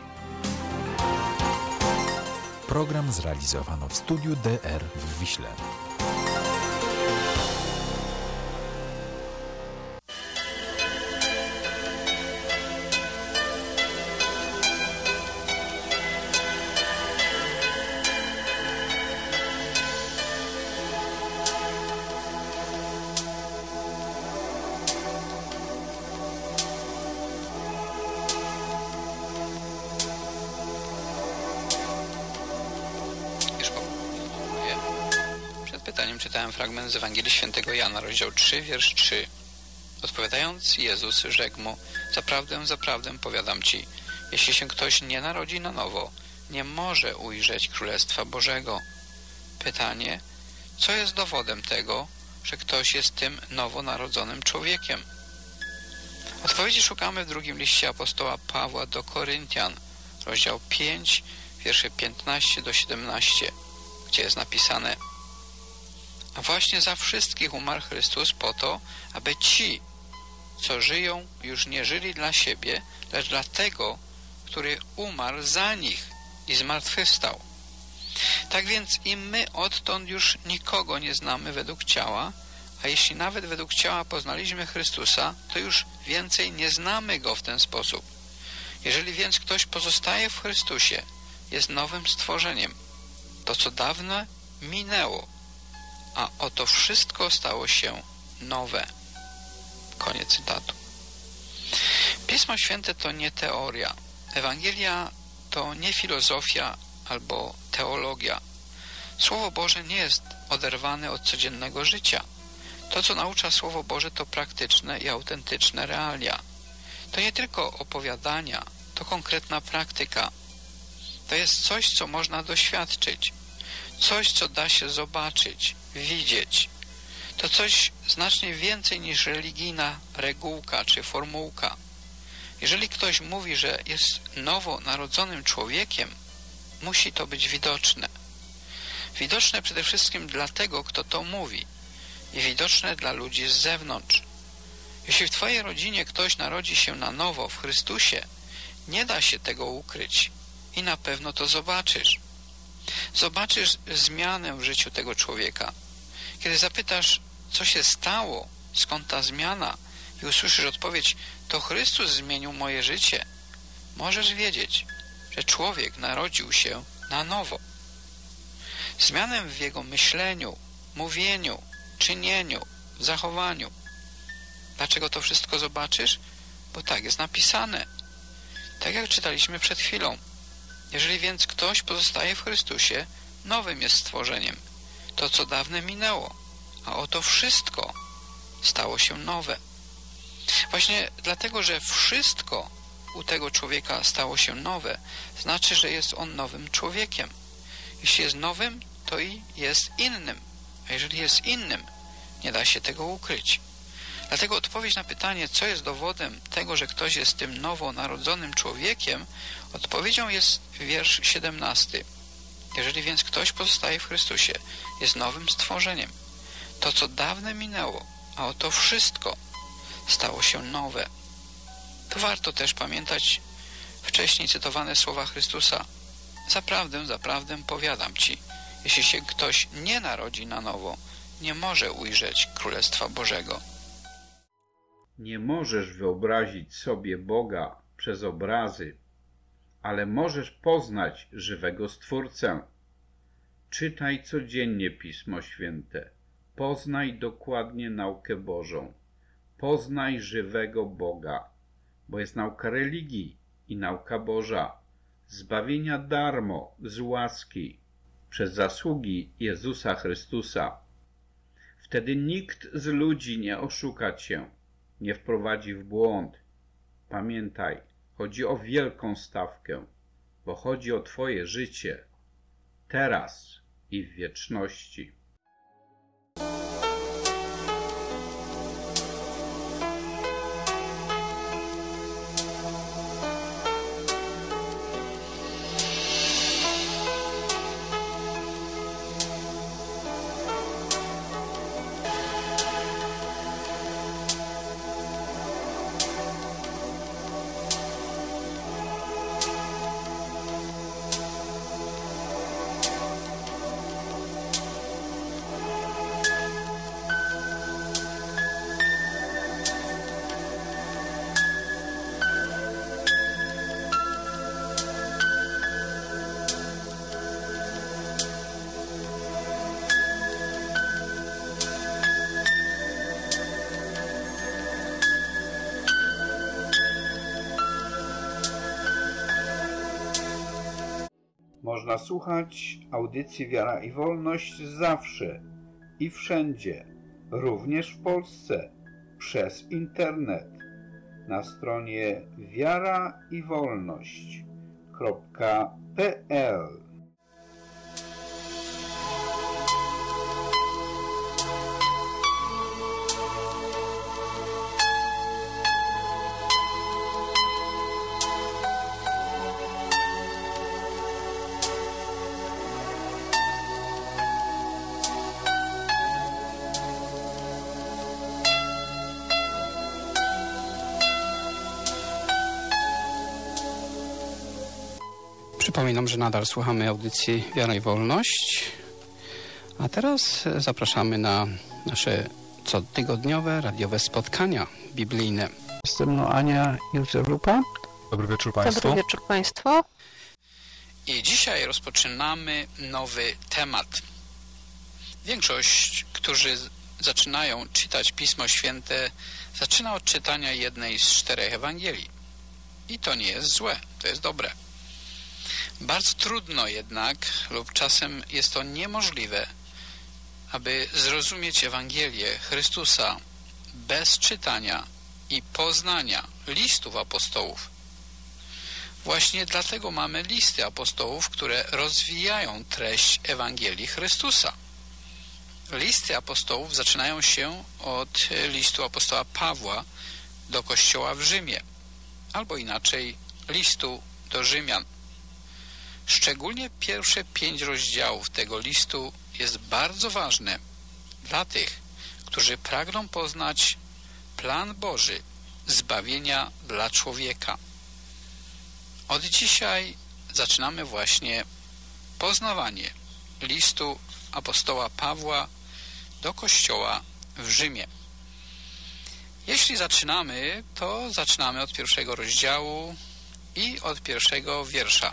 Program zrealizowano w studiu DR w Wiśle. Czytałem fragment z Ewangelii Świętego Jana, rozdział 3, wiersz 3. Odpowiadając, Jezus rzekł mu: Zaprawdę, zaprawdę powiadam ci, jeśli się ktoś nie narodzi na nowo, nie może ujrzeć Królestwa Bożego. Pytanie: co jest dowodem tego, że ktoś jest tym nowonarodzonym człowiekiem? Odpowiedzi szukamy w drugim liście apostoła Pawła do Koryntian, rozdział 5, wiersze 15 do 17, gdzie jest napisane: A właśnie za wszystkich umarł Chrystus po to, aby ci, co żyją, już nie żyli dla siebie, lecz dla tego, który umarł za nich i zmartwychwstał. Tak więc i my odtąd już nikogo nie znamy według ciała, a jeśli nawet według ciała poznaliśmy Chrystusa, to już więcej nie znamy Go w ten sposób. Jeżeli więc ktoś pozostaje w Chrystusie, jest nowym stworzeniem. To, co dawne, minęło, a oto wszystko stało się nowe. Koniec cytatu. Pismo Święte to nie teoria. Ewangelia to nie filozofia albo teologia. Słowo Boże nie jest oderwane od codziennego życia. To, co naucza Słowo Boże, to praktyczne i autentyczne realia. To nie tylko opowiadania, to konkretna praktyka. To jest coś, co można doświadczyć. Coś, co da się zobaczyć, widzieć. To coś znacznie więcej niż religijna regułka czy formułka. Jeżeli ktoś mówi, że jest nowonarodzonym człowiekiem, musi to być widoczne. Widoczne przede wszystkim dla tego, kto to mówi i widoczne dla ludzi z zewnątrz. Jeśli w twojej rodzinie ktoś narodzi się na nowo w Chrystusie, nie da się tego ukryć i na pewno to zobaczysz. Zobaczysz zmianę w życiu tego człowieka. Kiedy zapytasz, co się stało, skąd ta zmiana i usłyszysz odpowiedź, to Chrystus zmienił moje życie, możesz wiedzieć, że człowiek narodził się na nowo. Zmianę w jego myśleniu, mówieniu, czynieniu, zachowaniu. Dlaczego to wszystko zobaczysz? Bo tak jest napisane. Tak jak czytaliśmy przed chwilą. Jeżeli więc ktoś pozostaje w Chrystusie, nowym jest stworzeniem. To, co dawne minęło, a oto wszystko stało się nowe. Właśnie dlatego, że wszystko u tego człowieka stało się nowe, znaczy, że jest on nowym człowiekiem. Jeśli jest nowym, to i jest innym. A jeżeli jest innym, nie da się tego ukryć. Dlatego odpowiedź na pytanie, co jest dowodem tego, że ktoś jest tym nowonarodzonym człowiekiem, odpowiedzią jest wiersz 17. Jeżeli więc ktoś pozostaje w Chrystusie, jest nowym stworzeniem. To, co dawne minęło, a oto wszystko stało się nowe. Tu warto też pamiętać wcześniej cytowane słowa Chrystusa. Zaprawdę, zaprawdę powiadam ci, jeśli się ktoś nie narodzi na nowo, nie może ujrzeć Królestwa Bożego. Nie możesz wyobrazić sobie Boga przez obrazy, ale możesz poznać żywego Stwórcę. Czytaj codziennie Pismo Święte. Poznaj dokładnie naukę Bożą. Poznaj żywego Boga, bo jest nauka religii i nauka Boża, zbawienia darmo, z łaski, przez zasługi Jezusa Chrystusa. Wtedy nikt z ludzi nie oszuka cię, nie wprowadzi w błąd. Pamiętaj, chodzi o wielką stawkę, bo chodzi o twoje życie, teraz i w wieczności. Można słuchać audycji Wiara i Wolność zawsze i wszędzie, również w Polsce, przez internet, na stronie wiaraiwolność.pl. Przypominam, że nadal słuchamy audycji Wiara i Wolność, a teraz zapraszamy na nasze cotygodniowe radiowe spotkania biblijne. Jestem Ania Józef-Lupa. Dobry wieczór Państwu. Dobry wieczór Państwu. I dzisiaj rozpoczynamy nowy temat. Większość, którzy zaczynają czytać Pismo Święte, zaczyna od czytania jednej z 4 Ewangelii. I to nie jest złe, to jest dobre. Bardzo trudno jednak, lub czasem jest to niemożliwe, aby zrozumieć Ewangelię Chrystusa bez czytania i poznania listów apostołów. Właśnie dlatego mamy listy apostołów, które rozwijają treść Ewangelii Chrystusa. Listy apostołów zaczynają się od listu apostoła Pawła do kościoła w Rzymie, albo inaczej listu do Rzymian. Szczególnie pierwsze 5 rozdziałów tego listu jest bardzo ważne dla tych, którzy pragną poznać plan Boży zbawienia dla człowieka. Od dzisiaj zaczynamy właśnie poznawanie listu apostoła Pawła do kościoła w Rzymie. Jeśli zaczynamy, to zaczynamy od 1 rozdziału i od 1 wiersza.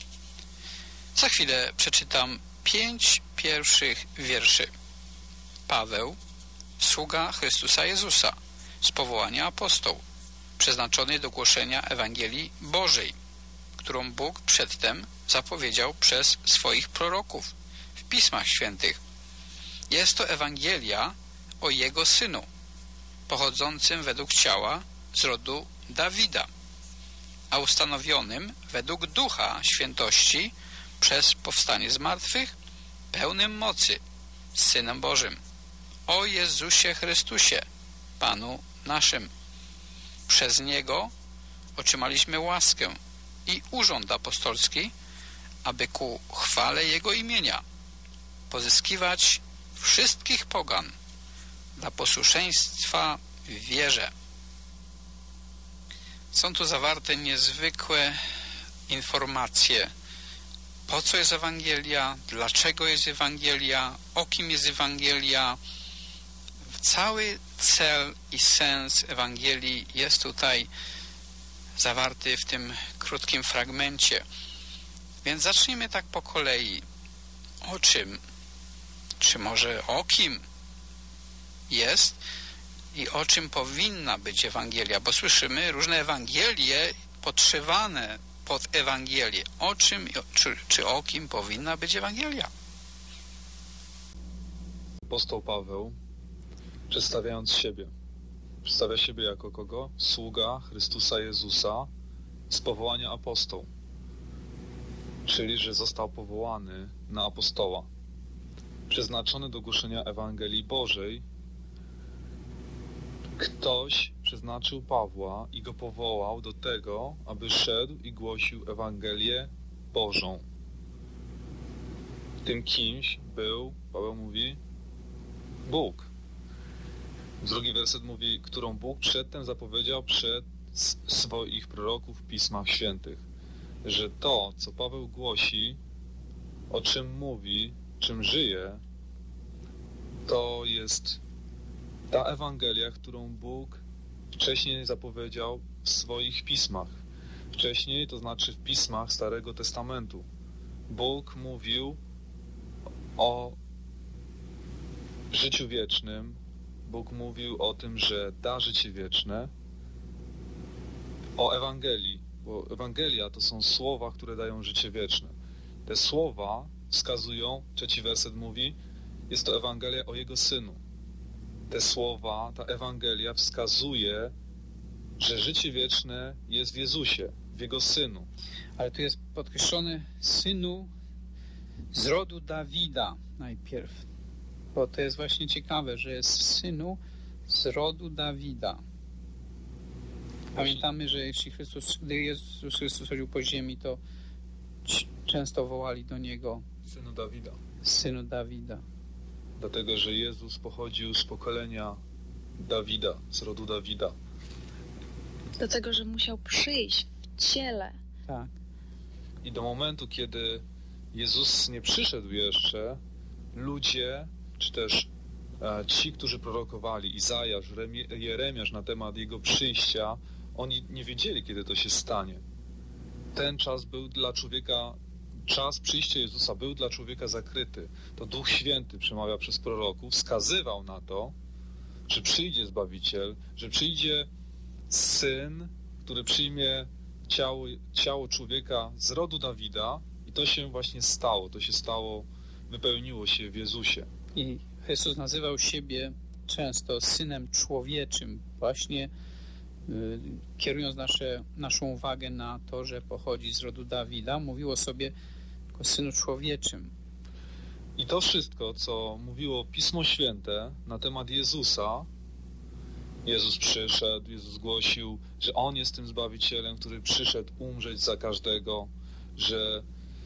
Za chwilę przeczytam 5 pierwszych wierszy. Paweł, sługa Chrystusa Jezusa, z powołania apostoł, przeznaczony do głoszenia Ewangelii Bożej, którą Bóg przedtem zapowiedział przez swoich proroków w Pismach Świętych. Jest to Ewangelia o Jego Synu, pochodzącym według ciała z rodu Dawida, a ustanowionym według Ducha Świętości przez powstanie z martwych, pełnym mocy, Synem Bożym, o Jezusie Chrystusie, Panu naszym. Przez Niego otrzymaliśmy łaskę i urząd apostolski, aby ku chwale Jego imienia pozyskiwać wszystkich pogan dla posłuszeństwa w wierze. Są tu zawarte niezwykłe informacje, po co jest Ewangelia, dlaczego jest Ewangelia, o kim jest Ewangelia. Cały cel i sens Ewangelii jest tutaj zawarty w tym krótkim fragmencie. Więc zacznijmy tak po kolei. O czym, czy może o kim jest i o czym powinna być Ewangelia? Bo słyszymy różne Ewangelie podszywane pod Ewangelię. O czym, czy o kim powinna być Ewangelia? Apostoł Paweł, przedstawia siebie jako kogo? Sługa Chrystusa Jezusa z powołania apostoł, czyli że został powołany na apostoła, przeznaczony do głoszenia Ewangelii Bożej. Ktoś przeznaczył Pawła i go powołał do tego, aby szedł i głosił Ewangelię Bożą. Tym kimś był, Paweł mówi, Bóg. Drugi werset mówi, którą Bóg przedtem zapowiedział przed swoich proroków w Pismach Świętych. Że to, co Paweł głosi, o czym mówi, czym żyje, to jest ta Ewangelia, którą Bóg wcześniej zapowiedział w swoich pismach. Wcześniej, to znaczy w pismach Starego Testamentu. Bóg mówił o życiu wiecznym. Bóg mówił o tym, że da życie wieczne. O Ewangelii, bo Ewangelia to są słowa, które dają życie wieczne. Te słowa wskazują, 3 werset mówi, jest to Ewangelia o Jego Synu. Te słowa, ta Ewangelia wskazuje, że życie wieczne jest w Jezusie, w Jego Synu. Ale tu jest podkreślone Synu z rodu Dawida najpierw. Bo to jest właśnie ciekawe, że jest Synu z rodu Dawida. Pamiętamy, że gdy Jezus Chrystus chodził po ziemi, to często wołali do Niego Synu Dawida. Synu Dawida. Dlatego, że Jezus pochodził z pokolenia Dawida, z rodu Dawida. Dlatego, że musiał przyjść w ciele. Tak. I do momentu, kiedy Jezus nie przyszedł jeszcze, ludzie, czy też ci, którzy prorokowali, Izajasz, Jeremiasz na temat Jego przyjścia, oni nie wiedzieli, kiedy to się stanie. Ten czas był dla człowieka, czas przyjścia Jezusa był dla człowieka zakryty. To Duch Święty przemawiał przez proroków, wskazywał na to, że przyjdzie Zbawiciel, że przyjdzie Syn, który przyjmie ciało człowieka z rodu Dawida i to się właśnie stało. To się stało, wypełniło się w Jezusie. I Chrystus nazywał siebie często Synem Człowieczym, właśnie kierując naszą uwagę na to, że pochodzi z rodu Dawida, mówił o sobie jako Synu Człowieczym. I to wszystko, co mówiło Pismo Święte na temat Jezusa, Jezus przyszedł, Jezus głosił, że On jest tym Zbawicielem, który przyszedł umrzeć za każdego, że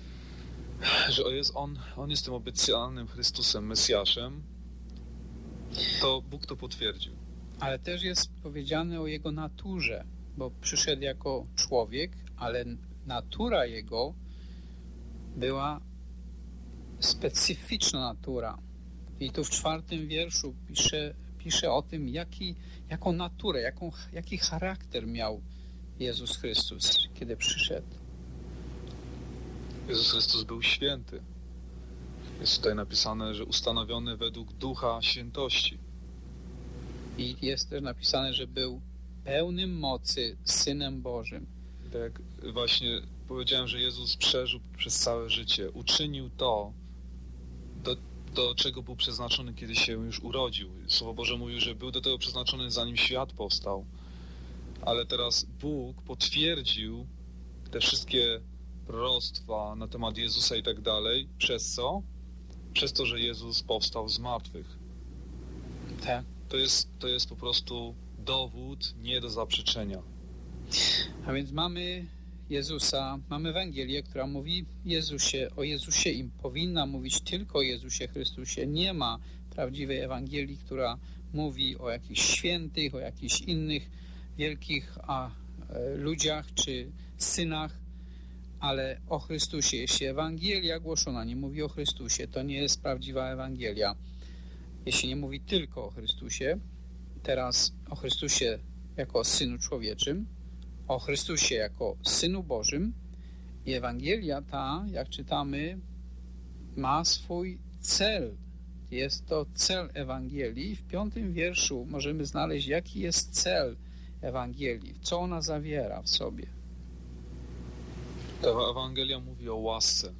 On jest tym obiecanym Chrystusem, Mesjaszem, to Bóg to potwierdził. Ale też jest powiedziane o Jego naturze, bo przyszedł jako człowiek, ale natura Jego była specyficzna natura. I tu w 4 wierszu pisze o tym, jaką naturę, jaki charakter miał Jezus Chrystus, kiedy przyszedł. Jezus Chrystus był święty. Jest tutaj napisane, że ustanowiony według Ducha Świętości. I jest też napisane, że był pełnym mocy Synem Bożym. Tak jak właśnie powiedziałem, że Jezus przeżył przez całe życie. Uczynił to, do czego był przeznaczony, kiedy się już urodził. Słowo Boże mówił, że był do tego przeznaczony, zanim świat powstał. Ale teraz Bóg potwierdził te wszystkie proroctwa na temat Jezusa i tak dalej. Przez co? Przez to, że Jezus powstał z martwych. Tak. To jest po prostu dowód nie do zaprzeczenia. A więc mamy Jezusa, mamy Ewangelię, która mówi o Jezusie i powinna mówić tylko o Jezusie Chrystusie. Nie ma prawdziwej Ewangelii, która mówi o jakichś świętych, o jakichś innych wielkich ludziach czy synach, ale o Chrystusie. Jeśli Ewangelia głoszona nie mówi o Chrystusie, to nie jest prawdziwa Ewangelia. Jeśli nie mówi tylko o Chrystusie, teraz o Chrystusie jako o Synu Człowieczym, o Chrystusie jako Synu Bożym i Ewangelia ta, jak czytamy, ma swój cel. Jest to cel Ewangelii. W 5 wierszu możemy znaleźć, jaki jest cel Ewangelii, co ona zawiera w sobie. Ta Ewangelia mówi o łasce.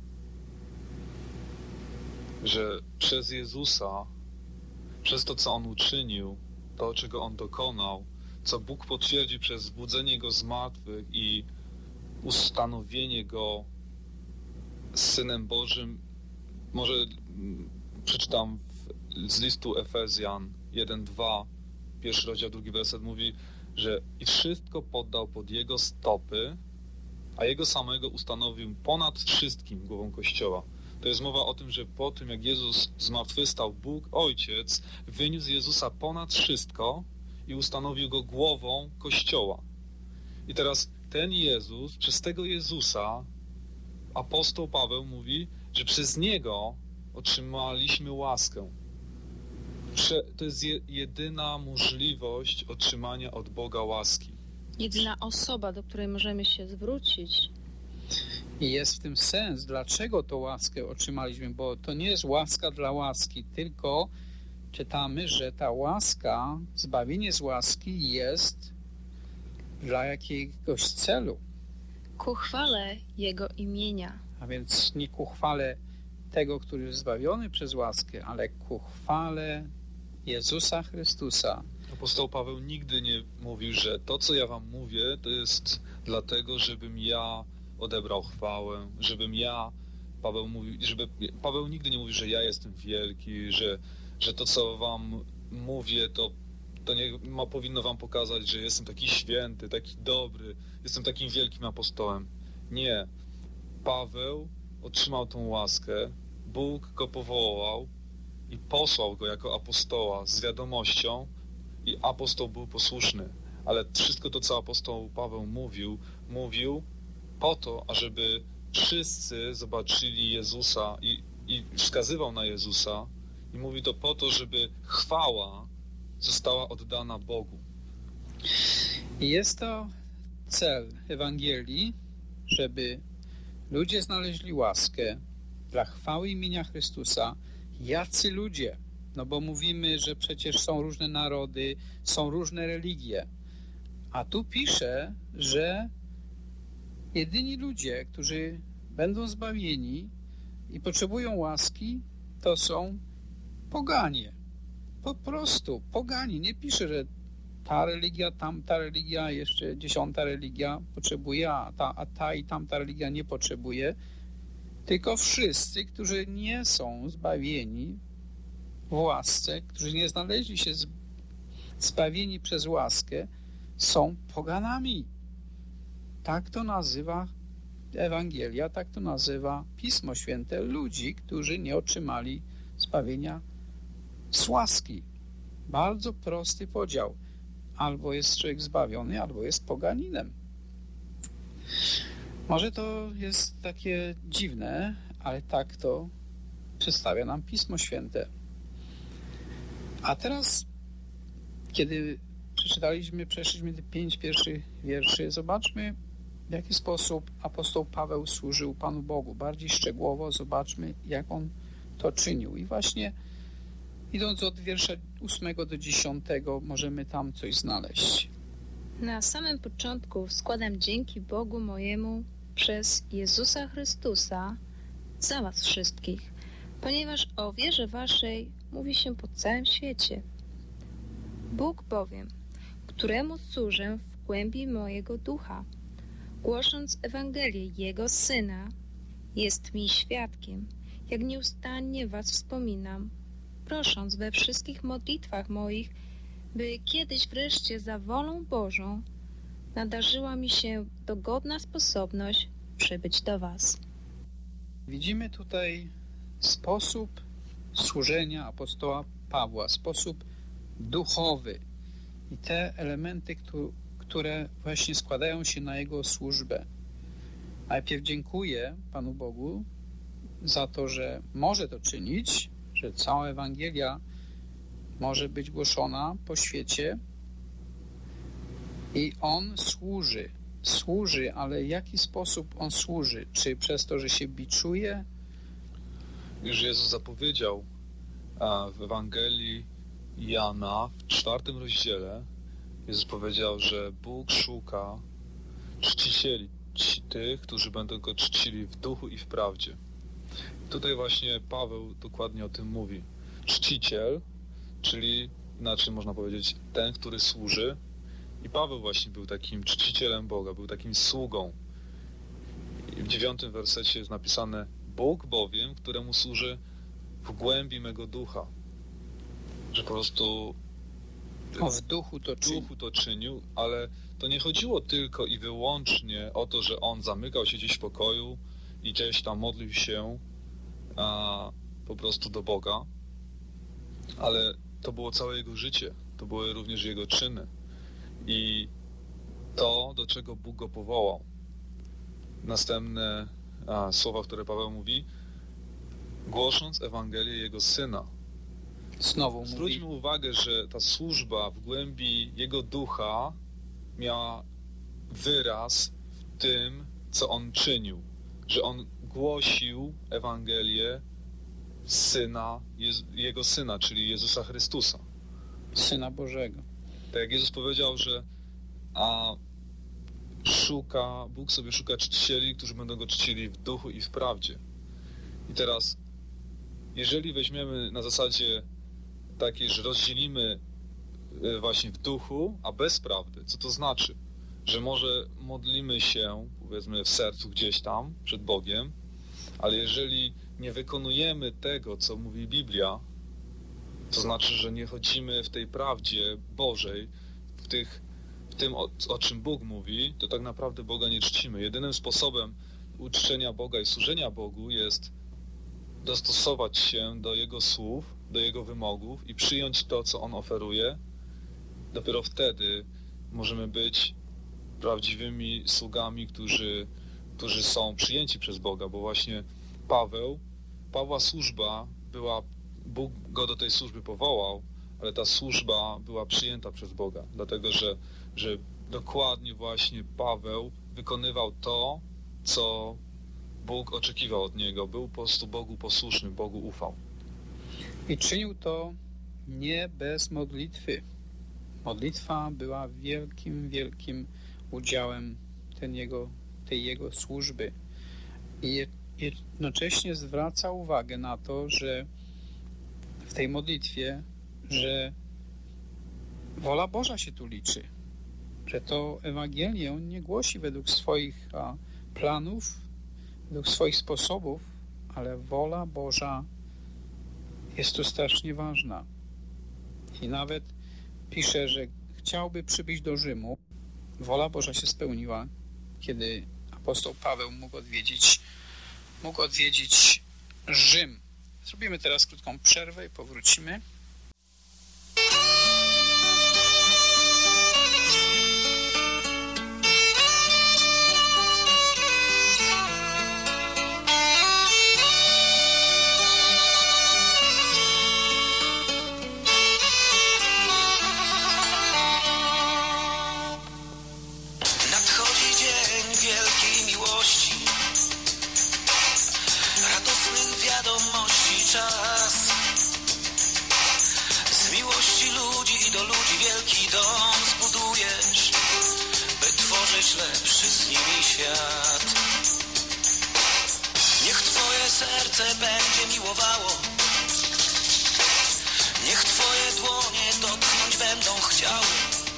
Że przez Jezusa, przez to, co On uczynił, to, czego On dokonał, co Bóg potwierdzi przez zbudzenie Go z martwych i ustanowienie Go Synem Bożym. Może przeczytam z listu Efezjan 1:2, 1 rozdział, 2 werset mówi, że i wszystko poddał pod Jego stopy, a Jego samego ustanowił ponad wszystkim głową Kościoła. To jest mowa o tym, że po tym, jak Jezus zmartwychwstał, Bóg, Ojciec, wyniósł Jezusa ponad wszystko i ustanowił Go głową Kościoła. I teraz ten Jezus, przez tego Jezusa apostoł Paweł mówi, że przez Niego otrzymaliśmy łaskę. To jest jedyna możliwość otrzymania od Boga łaski. Jedyna osoba, do której możemy się zwrócić. I jest w tym sens, dlaczego tą łaskę otrzymaliśmy, bo to nie jest łaska dla łaski, tylko czytamy, że ta łaska, zbawienie z łaski jest dla jakiegoś celu. Ku chwale Jego imienia. A więc nie ku chwale tego, który jest zbawiony przez łaskę, ale ku chwale Jezusa Chrystusa. Apostoł Paweł nigdy nie mówił, że to, co ja wam mówię, to jest dlatego, żebym ja odebrał chwałę, Paweł nigdy nie mówi, że ja jestem wielki, że to, co wam mówię, to nie powinno wam pokazać, że jestem taki święty, taki dobry, jestem takim wielkim apostołem. Nie. Paweł otrzymał tą łaskę, Bóg go powołał i posłał go jako apostoła z wiadomością i apostoł był posłuszny. Ale wszystko to, co apostoł Paweł mówił po to, ażeby wszyscy zobaczyli Jezusa i wskazywał na Jezusa i mówi to po to, żeby chwała została oddana Bogu. I jest to cel Ewangelii, żeby ludzie znaleźli łaskę dla chwały imienia Chrystusa. Jacy ludzie? No bo mówimy, że przecież są różne narody, są różne religie. A tu pisze, że jedyni ludzie, którzy będą zbawieni i potrzebują łaski, to są poganie. Po prostu poganie. Nie pisze, że ta religia, tamta religia, jeszcze 10. religia potrzebuje, a ta i tamta religia nie potrzebuje. Tylko wszyscy, którzy nie są zbawieni w łasce, którzy nie znaleźli się zbawieni przez łaskę, są poganami. Tak to nazywa Ewangelia, tak to nazywa Pismo Święte ludzi, którzy nie otrzymali zbawienia z łaski. Bardzo prosty podział. Albo jest człowiek zbawiony, albo jest poganinem. Może to jest takie dziwne, ale tak to przedstawia nam Pismo Święte. A teraz, kiedy przeszliśmy te 5 pierwszych wierszy, zobaczmy, w jaki sposób apostoł Paweł służył Panu Bogu. Bardziej szczegółowo zobaczmy, jak on to czynił. I właśnie idąc od wiersza 8 do 10 możemy tam coś znaleźć. Na samym początku składam dzięki Bogu mojemu przez Jezusa Chrystusa za was wszystkich, ponieważ o wierze waszej mówi się po całym świecie. Bóg bowiem, któremu służę w głębi mojego ducha, głosząc Ewangelię Jego Syna, jest mi świadkiem, jak nieustannie was wspominam, prosząc we wszystkich modlitwach moich, by kiedyś wreszcie za wolą Bożą nadarzyła mi się dogodna sposobność przybyć do was. Widzimy tutaj sposób służenia apostoła Pawła, sposób duchowy i te elementy, które właśnie składają się na jego służbę. Najpierw dziękuję Panu Bogu za to, że może to czynić, że cała Ewangelia może być głoszona po świecie i on służy, ale w jaki sposób on służy? Czy przez to, że się biczuje? Już Jezus zapowiedział w Ewangelii Jana w 4 rozdziale. Jezus powiedział, że Bóg szuka czcicieli, tych, którzy będą Go czcili w duchu i w prawdzie. Tutaj właśnie Paweł dokładnie o tym mówi. Czciciel, czyli inaczej można powiedzieć ten, który służy. I Paweł właśnie był takim czcicielem Boga, był takim sługą. I w 9 wersecie jest napisane: Bóg bowiem, któremu służy w głębi mego ducha. Że po prostu w duchu to czynił, ale to nie chodziło tylko i wyłącznie o to, że on zamykał się gdzieś w pokoju i gdzieś tam modlił się po prostu do Boga, ale to było całe jego życie, to były również jego czyny i to, do czego Bóg go powołał. Następne słowa, które Paweł mówi: głosząc Ewangelię Jego Syna. Znowu zwróćmy uwagę, że ta służba w głębi Jego ducha miała wyraz w tym, co On czynił. Że On głosił Ewangelię Syna, Jego Syna, czyli Jezusa Chrystusa. Syna Bożego. Tak jak Jezus powiedział, że Bóg sobie szuka czcicieli, którzy będą Go czcili w duchu i w prawdzie. I teraz, jeżeli weźmiemy na zasadzie takiej, że rozdzielimy właśnie w duchu, a bez prawdy, co to znaczy? Że może modlimy się, powiedzmy, w sercu gdzieś tam, przed Bogiem, ale jeżeli nie wykonujemy tego, co mówi Biblia, to znaczy, że nie chodzimy w tej prawdzie Bożej, w tym, o czym Bóg mówi, to tak naprawdę Boga nie czcimy. Jedynym sposobem uczczenia Boga i służenia Bogu jest dostosować się do Jego słów, do Jego wymogów i przyjąć to, co On oferuje. Dopiero wtedy możemy być prawdziwymi sługami, którzy którzy są przyjęci przez Boga, bo właśnie Pawła służba była, Bóg go do tej służby powołał, ale ta służba była przyjęta przez Boga, dlatego że dokładnie właśnie Paweł wykonywał to, co Bóg oczekiwał od niego. Był po prostu Bogu posłuszny, Bogu ufał. I czynił to nie bez modlitwy. Modlitwa była wielkim udziałem tej jego służby. I jednocześnie zwraca uwagę na to, że w tej modlitwie, że wola Boża się tu liczy. Że to Ewangelię on nie głosi według swoich planów, według swoich sposobów, ale wola Boża jest tu strasznie ważna. I nawet pisze, że chciałby przybyć do Rzymu. Wola Boża się spełniła, kiedy apostoł Paweł mógł odwiedzić Rzym. Zrobimy teraz krótką przerwę i powrócimy. Lepszy z nimi świat. Niech Twoje serce będzie miłowało, niech Twoje dłonie dotknąć będą chciały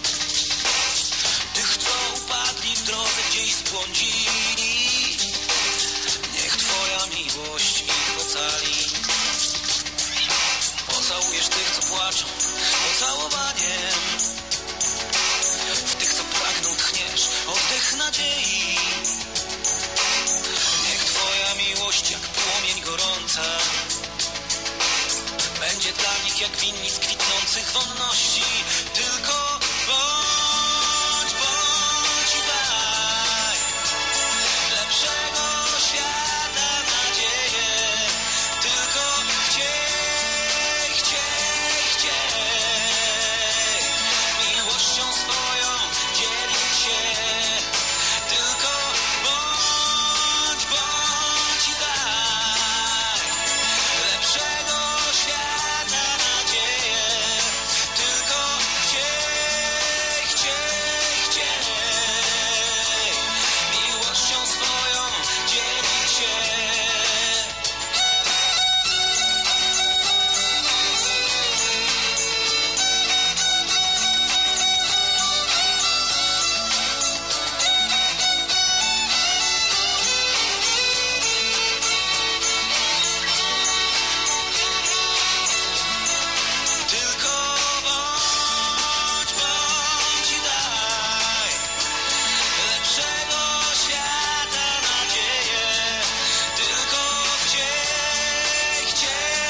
tych, co upadli w drodze, gdzieś zbłądzili. Niech Twoja miłość ich ocali. Pocałujesz tych, co płaczą pocałowaniem, w tych, co pragną tchniesz oddech nadziei. Niech Twoja miłość jak płomień gorąca będzie dla nich jak winnic kwitnących wonności. Tylko bądź i daj lepszego świata nadzieję. Tylko chciej miłością swoją dzielić się. Tylko bądź i daj lepszego świata nadzieję. Tylko chciej miłością swoją dzielić się. Tylko bądź i daj lepszego świata nadzieję. Tylko chciej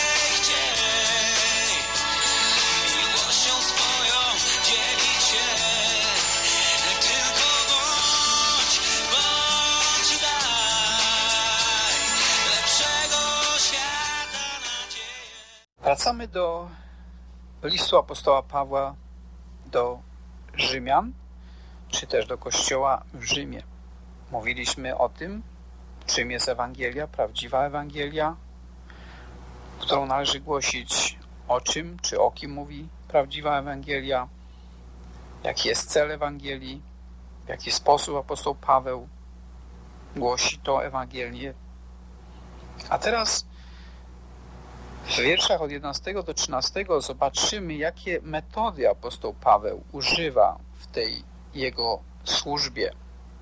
miłością swoją dzielić się. Tylko bądź i daj lepszego świata nadzieję. Wracamy do listu apostoła Pawła do Rzymian, czy też do Kościoła w Rzymie. Mówiliśmy o tym, czym jest Ewangelia, prawdziwa Ewangelia, którą należy głosić, o czym czy o kim mówi prawdziwa Ewangelia, jaki jest cel Ewangelii, w jaki sposób apostoł Paweł głosi to Ewangelię. A teraz w wierszach od 11 do 13 zobaczymy, jakie metody apostoł Paweł używa w tej jego służbie.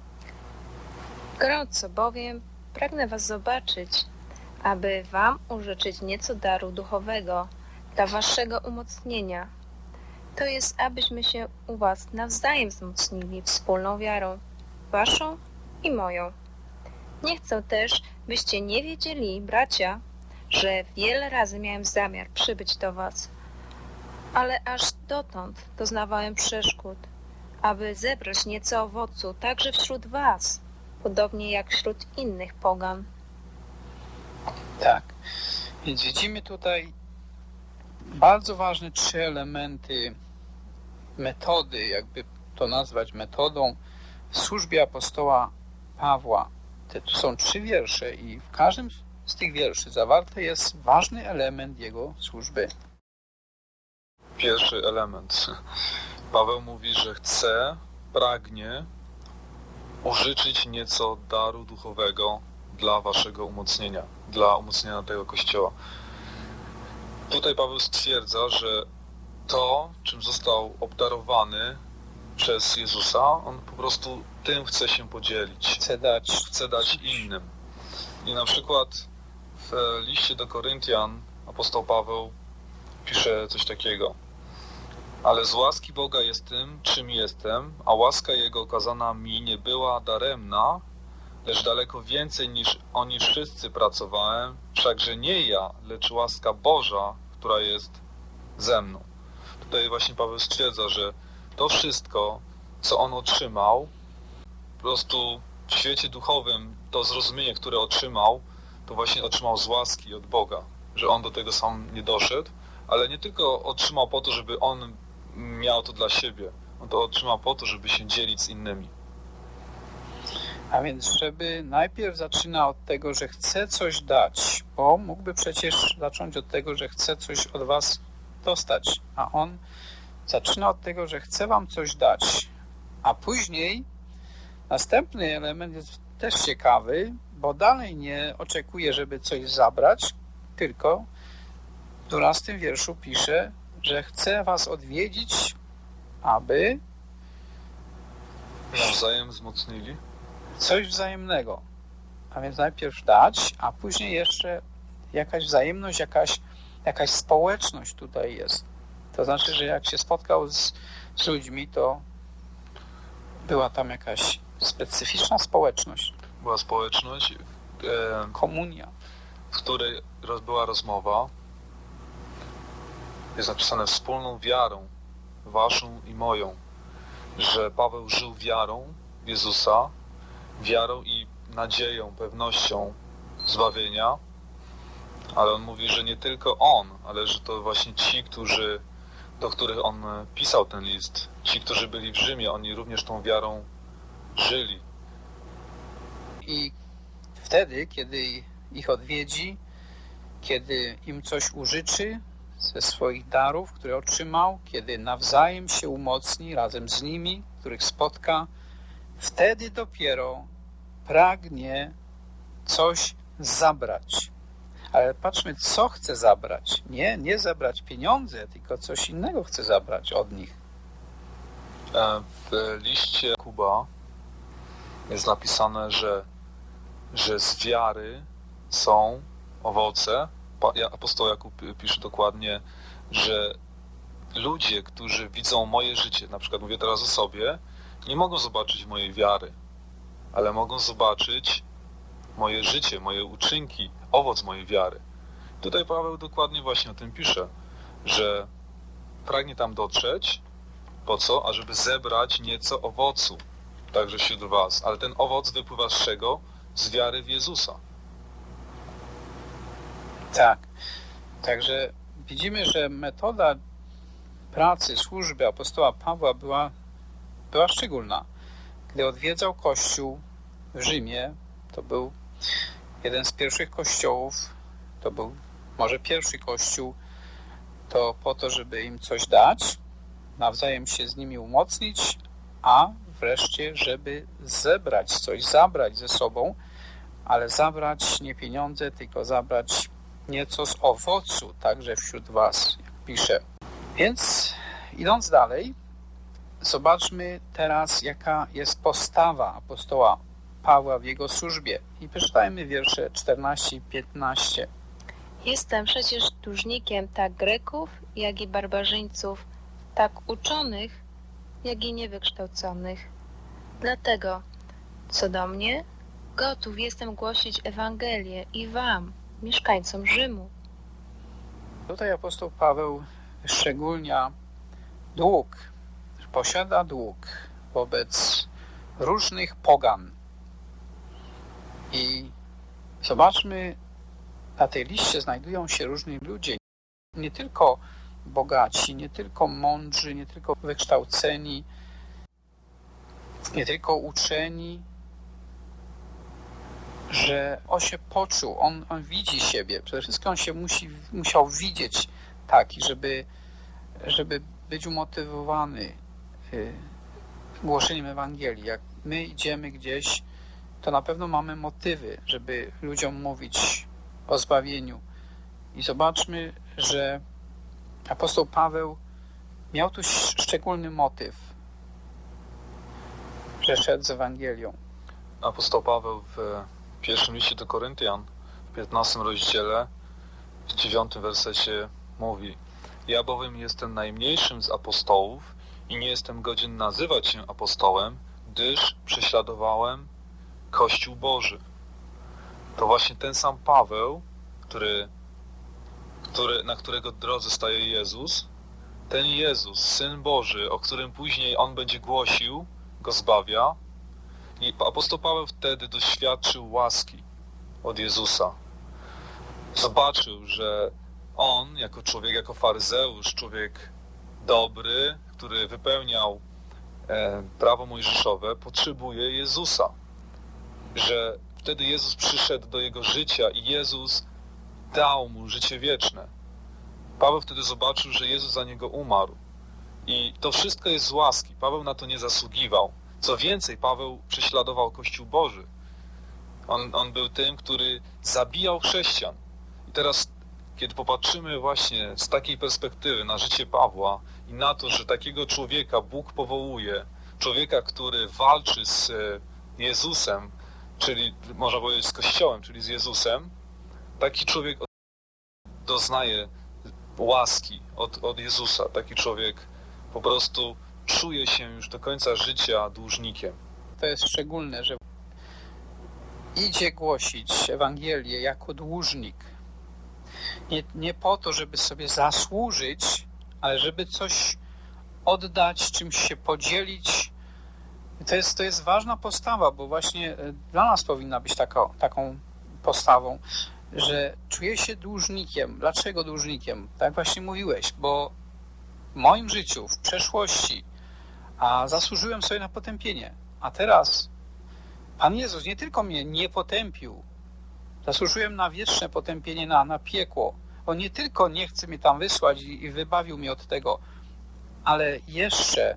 Gorąco bowiem pragnę was zobaczyć, aby wam użyczyć nieco daru duchowego dla waszego umocnienia. To jest, abyśmy się u was nawzajem wzmocnili wspólną wiarą, waszą i moją. Nie chcę też, byście nie wiedzieli, bracia, że wiele razy miałem zamiar przybyć do was, ale aż dotąd doznawałem przeszkód, aby zebrać nieco owocu także wśród was. podobnie jak wśród innych pogan. Tak, więc widzimy tutaj bardzo ważne 3 elementy metody, jakby to nazwać metodą w służbie apostoła Pawła. To są 3 wiersze i w każdym z tych wierszy zawarty jest ważny element jego służby. Pierwszy element. Paweł mówi, że chce, pragnie użyczyć nieco daru duchowego dla waszego umocnienia, dla umocnienia tego Kościoła. Tutaj Paweł stwierdza, że to, czym został obdarowany przez Jezusa, on po prostu tym chce się podzielić. Chce dać innym. I na przykład w liście do Koryntian apostoł Paweł pisze coś takiego. Ale z łaski Boga jestem, czym jestem, a łaska Jego okazana mi nie była daremna, lecz daleko więcej niż oni wszyscy pracowałem, wszakże nie ja, lecz łaska Boża, która jest ze mną. Tutaj właśnie Paweł stwierdza, że to wszystko, co on otrzymał, po prostu w świecie duchowym, to zrozumienie, które otrzymał, to właśnie otrzymał z łaski od Boga, że on do tego sam nie doszedł, ale nie tylko otrzymał po to, żeby on miał to dla siebie, on to otrzymał po to, żeby się dzielić z innymi. A więc, żeby najpierw zaczyna od tego, że chce coś dać, bo mógłby przecież zacząć od tego, że chce coś od was dostać, a on zaczyna od tego, że chce wam coś dać, a później następny element jest też ciekawy, bo dalej nie oczekuje, żeby coś zabrać, tylko w 12 wierszu pisze, że chce was odwiedzić, aby nawzajem wzmocnili coś wzajemnego. A więc najpierw dać, a później jeszcze jakaś wzajemność, jakaś społeczność tutaj jest. To znaczy, że jak się spotkał z ludźmi, to była tam jakaś specyficzna społeczność. Była społeczność, komunia, w której była rozmowa. Jest napisane wspólną wiarą, waszą i moją, że Paweł żył wiarą w Jezusa, wiarą i nadzieją, pewnością zbawienia, ale on mówi, że nie tylko on, ale że to właśnie ci, do których on pisał ten list, ci, którzy byli w Rzymie, oni również tą wiarą żyli. I wtedy, kiedy ich odwiedzi, kiedy im coś użyczy ze swoich darów, które otrzymał, kiedy nawzajem się umocni razem z nimi, których spotka, wtedy dopiero pragnie coś zabrać. Ale patrzmy, co chce zabrać. Nie zabrać pieniądze, tylko coś innego chce zabrać od nich. W liście Jakuba jest napisane, że z wiary są owoce. Apostoł Jakub pisze dokładnie, że ludzie, którzy widzą moje życie, na przykład mówię teraz o sobie, nie mogą zobaczyć mojej wiary, ale mogą zobaczyć moje życie, moje uczynki, owoc mojej wiary. Tutaj Paweł dokładnie właśnie o tym pisze, że pragnie tam dotrzeć. Po co? Ażeby zebrać nieco owocu także wśród was. Ale ten owoc wypływa z czego? Z wiary w Jezusa. Tak. Także widzimy, że metoda pracy, służby apostoła Pawła była szczególna. Gdy odwiedzał kościół w Rzymie, to był jeden z pierwszych kościołów, to był może pierwszy kościół, to po to, żeby im coś dać, nawzajem się z nimi umocnić, a wreszcie, żeby zebrać coś, zabrać ze sobą, ale zabrać nie pieniądze, tylko zabrać nieco z owocu, także wśród was, jak pisze. Więc idąc dalej, zobaczmy teraz, jaka jest postawa apostoła Pawła w jego służbie. I przeczytajmy wiersze 14 i 15. Jestem przecież dłużnikiem tak Greków, jak i barbarzyńców, tak uczonych, jak i niewykształconych. Dlatego, co do mnie, gotów jestem głosić Ewangelię i wam, mieszkańcom Rzymu. Tutaj apostoł Paweł wyszczególnia dług, posiada dług wobec różnych pogan. I zobaczmy, na tej liście znajdują się różni ludzie, nie tylko bogaci, nie tylko mądrzy, nie tylko wykształceni, nie tylko uczeni, że on się poczuł, on widzi siebie. Przede wszystkim on się musiał widzieć taki, żeby być umotywowany głoszeniem Ewangelii. Jak my idziemy gdzieś, to na pewno mamy motywy, żeby ludziom mówić o zbawieniu. I zobaczmy, że apostoł Paweł miał tu szczególny motyw, że szedł z Ewangelią. Apostoł Paweł w pierwszym liście do Koryntian, w 15 rozdziale, w 9 wersecie mówi: ja bowiem jestem najmniejszym z apostołów i nie jestem godzien nazywać się apostołem, gdyż prześladowałem Kościół Boży. To właśnie ten sam Paweł, na którego drodze staje Jezus, ten Jezus, Syn Boży, o którym później On będzie głosił, go zbawia. I apostoł Paweł wtedy doświadczył łaski od Jezusa. Zobaczył, że on jako człowiek, jako faryzeusz, człowiek dobry, który wypełniał prawo mojżeszowe, potrzebuje Jezusa. Że wtedy Jezus przyszedł do jego życia i Jezus dał mu życie wieczne. Paweł wtedy zobaczył, że Jezus za niego umarł. I to wszystko jest z łaski. Paweł na to nie zasługiwał. Co więcej, Paweł prześladował Kościół Boży. On był tym, który zabijał chrześcijan. I teraz, kiedy popatrzymy właśnie z takiej perspektywy na życie Pawła i na to, że takiego człowieka Bóg powołuje, człowieka, który walczy z Jezusem, czyli można powiedzieć z Kościołem, czyli z Jezusem, taki człowiek doznaje łaski od Jezusa. Taki człowiek po prostu czuje się już do końca życia dłużnikiem. To jest szczególne, że idzie głosić Ewangelię jako dłużnik. Nie po to, żeby sobie zasłużyć, ale żeby coś oddać, czymś się podzielić. To jest ważna postawa, bo właśnie dla nas powinna być taką postawą, że czuję się dłużnikiem. Dlaczego dłużnikiem? Tak właśnie mówiłeś, bo w moim życiu, w przeszłości, zasłużyłem sobie na potępienie. A teraz Pan Jezus nie tylko mnie nie potępił, zasłużyłem na wieczne potępienie, na piekło. On nie tylko nie chce mnie tam wysłać i wybawił mnie od tego, ale jeszcze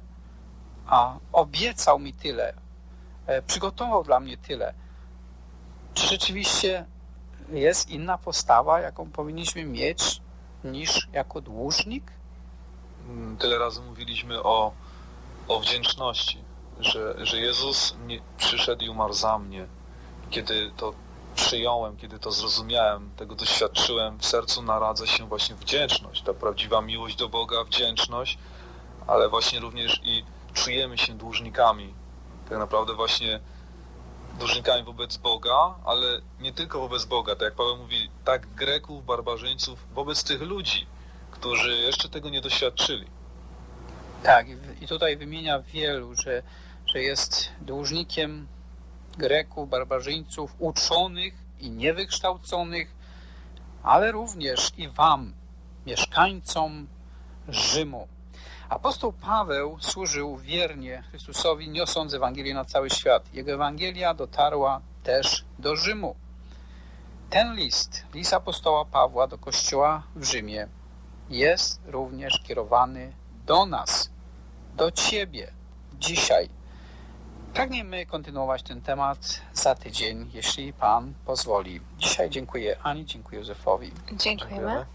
obiecał mi tyle, przygotował dla mnie tyle. Czy rzeczywiście jest inna postawa, jaką powinniśmy mieć, niż jako dłużnik? Tyle razy mówiliśmy o wdzięczności, że Jezus przyszedł i umarł za mnie. Kiedy to przyjąłem, kiedy to zrozumiałem, tego doświadczyłem, w sercu naradza się właśnie wdzięczność, ta prawdziwa miłość do Boga, wdzięczność, ale właśnie również i czujemy się dłużnikami. Tak naprawdę właśnie dłużnikami wobec Boga, ale nie tylko wobec Boga, tak jak Paweł mówi, tak Greków, barbarzyńców, wobec tych ludzi, którzy jeszcze tego nie doświadczyli. Tak, i tutaj wymienia wielu, że jest dłużnikiem Greków, barbarzyńców, uczonych i niewykształconych, ale również i wam, mieszkańcom Rzymu. Apostoł Paweł służył wiernie Chrystusowi, niosąc Ewangelię na cały świat. Jego Ewangelia dotarła też do Rzymu. Ten list apostoła Pawła do Kościoła w Rzymie, jest również kierowany do nas, do ciebie, dzisiaj. Pragniemy kontynuować ten temat za tydzień, jeśli Pan pozwoli. Dzisiaj dziękuję Ani, dziękuję Józefowi. Dziękujemy.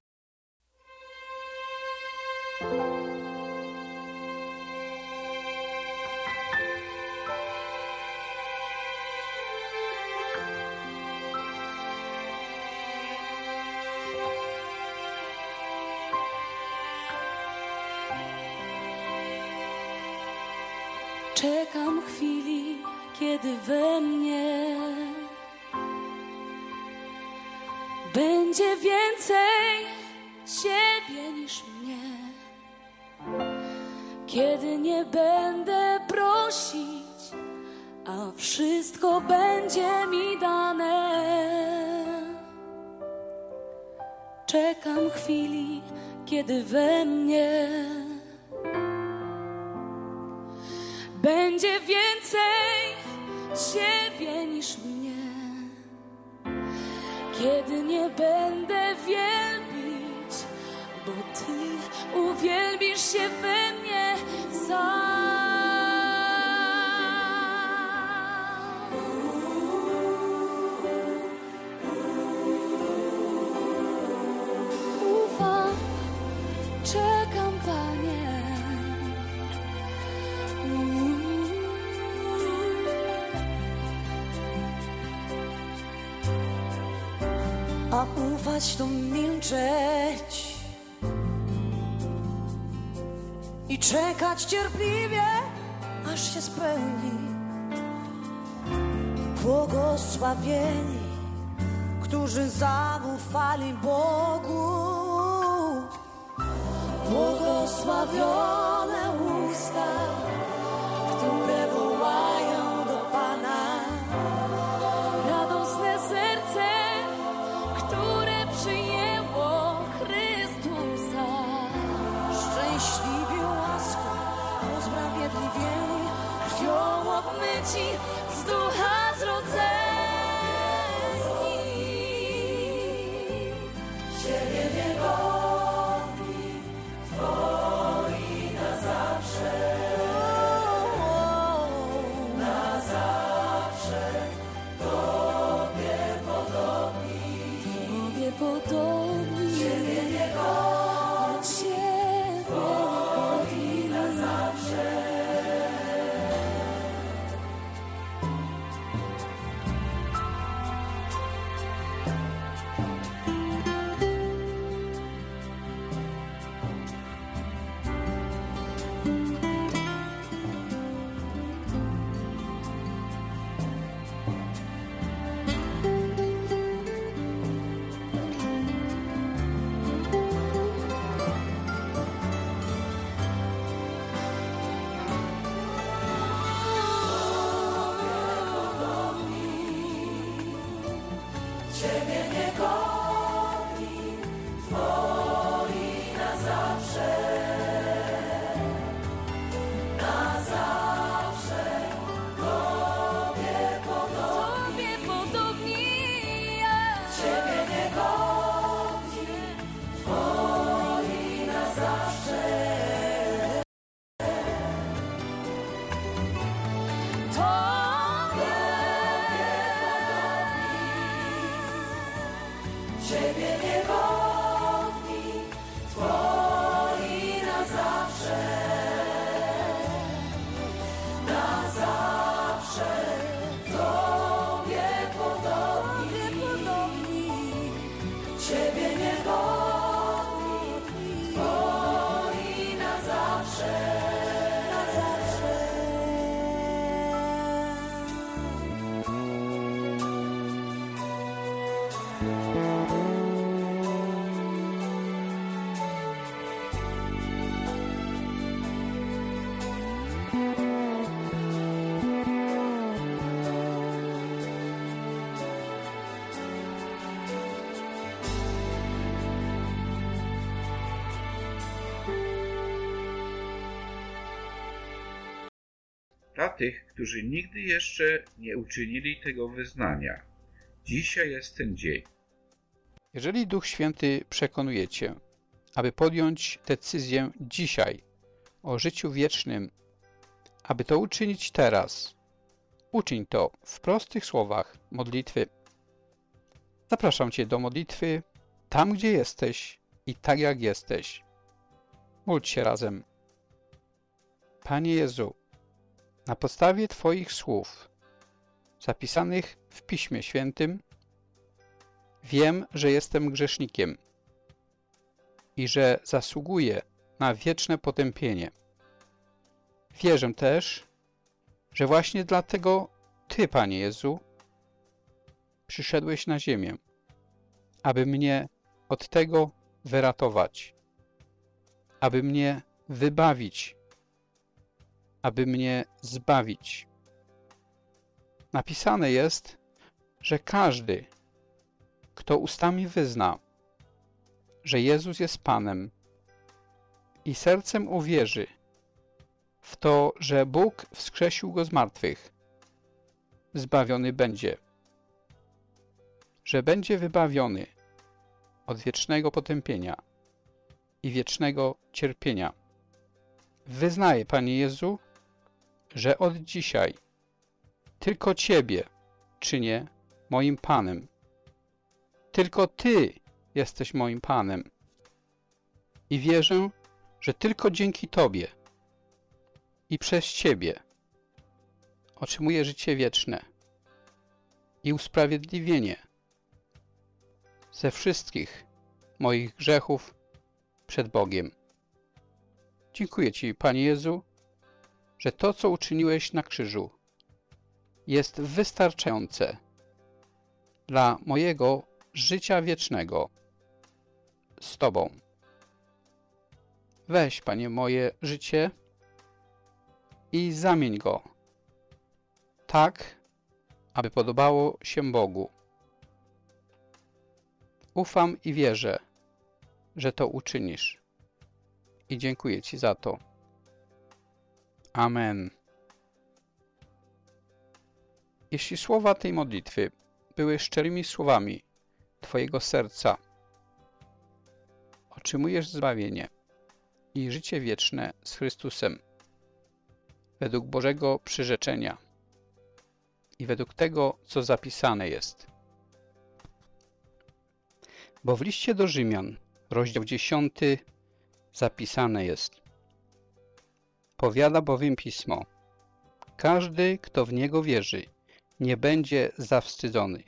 Czekam chwili, kiedy we mnie będzie więcej Ciebie niż mnie. Kiedy nie będę prosić, a wszystko będzie mi dane. czekam chwili, kiedy we mnie będzie więcej Ciebie niż mnie. Kiedy nie będę wielbić, bo Ty uwielbisz się we mnie sam. Ufam, czekam, Panie. A ufać to milczeć i czekać cierpliwie, aż się spełni. Błogosławieni, którzy zaufali Bogu. Błogosławione usta, które wołają do Pana. Radosne serce, które przyjęło Chrystusa. Szczęśliwi łaską, usprawiedliwieni, krwią obmyci, z ducha zrodzeni. Ciebie niegodni, Twoi na zawsze. Na zawsze Tobie podobni. Tobie podobni. Ciebie niegodni, Twoi na zawsze. Ciebie niegodni, Twoi na zawsze. Na zawsze Tobie podobni. Ciebie niegodni, Twoi na zawsze. Ciebie niegodni, Twoi na zawsze. Na zawsze Tobie podobni. Ciebie niegodni, Twoi na zawsze. Na zawsze. Dla tych, którzy nigdy jeszcze nie uczynili tego wyznania, dzisiaj jest ten dzień. Jeżeli Duch Święty przekonuje Cię, aby podjąć decyzję dzisiaj o życiu wiecznym, aby to uczynić teraz, uczyń to w prostych słowach modlitwy. Zapraszam Cię do modlitwy tam, gdzie jesteś i tak jak jesteś. Módl się razem. Panie Jezu, na podstawie Twoich słów zapisanych w Piśmie Świętym wiem, że jestem grzesznikiem i że zasługuję na wieczne potępienie. Wierzę też, że właśnie dlatego Ty, Panie Jezu, przyszedłeś na ziemię, aby mnie od tego wyratować, aby mnie wybawić, aby mnie zbawić. Napisane jest, że każdy, kto ustami wyzna, że Jezus jest Panem i sercem uwierzy w to, że Bóg wskrzesił Go z martwych, zbawiony będzie, że będzie wybawiony od wiecznego potępienia i wiecznego cierpienia. Wyznaję, Panie Jezu, że od dzisiaj tylko Ciebie czynię moim Panem. Tylko Ty jesteś moim Panem. I wierzę, że tylko dzięki Tobie i przez Ciebie otrzymuję życie wieczne i usprawiedliwienie ze wszystkich moich grzechów przed Bogiem. Dziękuję Ci, Panie Jezu, że to, co uczyniłeś na krzyżu, jest wystarczające dla mojego życia wiecznego z Tobą. Weź, Panie, moje życie i zamień go tak, aby podobało się Bogu. Ufam i wierzę, że to uczynisz. I dziękuję Ci za to. Amen. Jeśli słowa tej modlitwy były szczerymi słowami Twojego serca, otrzymujesz zbawienie i życie wieczne z Chrystusem według Bożego przyrzeczenia i według tego, co zapisane jest. Bo w liście do Rzymian, rozdział 10, zapisane jest: powiada bowiem Pismo, każdy, kto w Niego wierzy, nie będzie zawstydzony.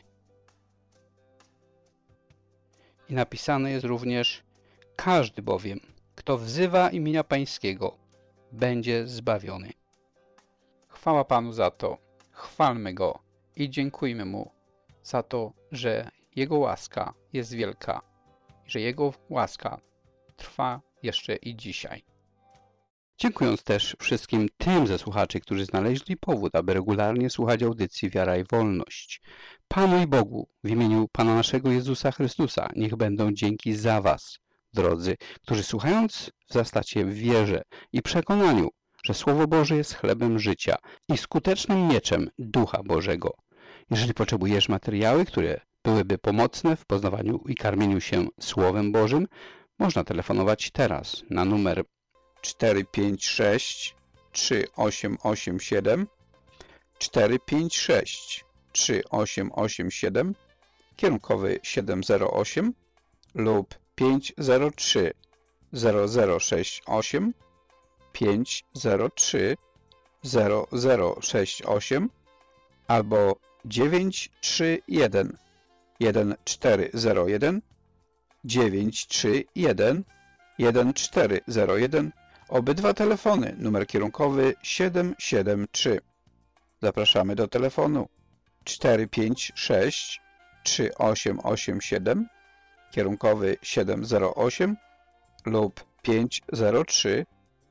I napisane jest również: każdy bowiem, kto wzywa imienia Pańskiego, będzie zbawiony. Chwała Panu za to, chwalmy Go i dziękujmy Mu za to, że Jego łaska jest wielka, że Jego łaska trwa jeszcze i dzisiaj. Dziękując też wszystkim tym ze słuchaczy, którzy znaleźli powód, aby regularnie słuchać audycji Wiara i Wolność. Panu i Bogu, w imieniu Pana naszego Jezusa Chrystusa, niech będą dzięki za Was, drodzy, którzy słuchając wzrastacie w wierze i przekonaniu, że Słowo Boże jest chlebem życia i skutecznym mieczem Ducha Bożego. Jeżeli potrzebujesz materiały, które byłyby pomocne w poznawaniu i karmieniu się Słowem Bożym, można telefonować teraz na numer 456 3887 456 3887 kierunkowy 708 lub 503 0068 503 0068 albo 931 1401 931 1401. Obydwa telefony, numer kierunkowy 773. Zapraszamy do telefonu 456 3887 kierunkowy 708 lub 503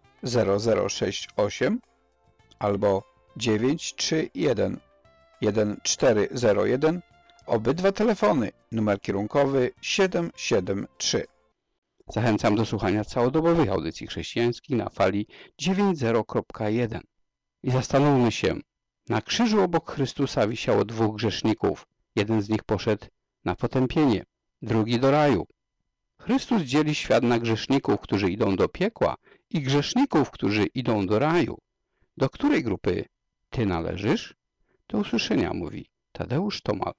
0068 albo 931 1401. Obydwa telefony, numer kierunkowy 773. Zachęcam do słuchania całodobowych audycji chrześcijańskich na fali 90.1. I zastanówmy się, na krzyżu obok Chrystusa wisiało dwóch grzeszników. Jeden z nich poszedł na potępienie, drugi do raju. Chrystus dzieli świat na grzeszników, którzy idą do piekła i grzeszników, którzy idą do raju. Do której grupy Ty należysz? Do usłyszenia, mówi Tadeusz Tomal.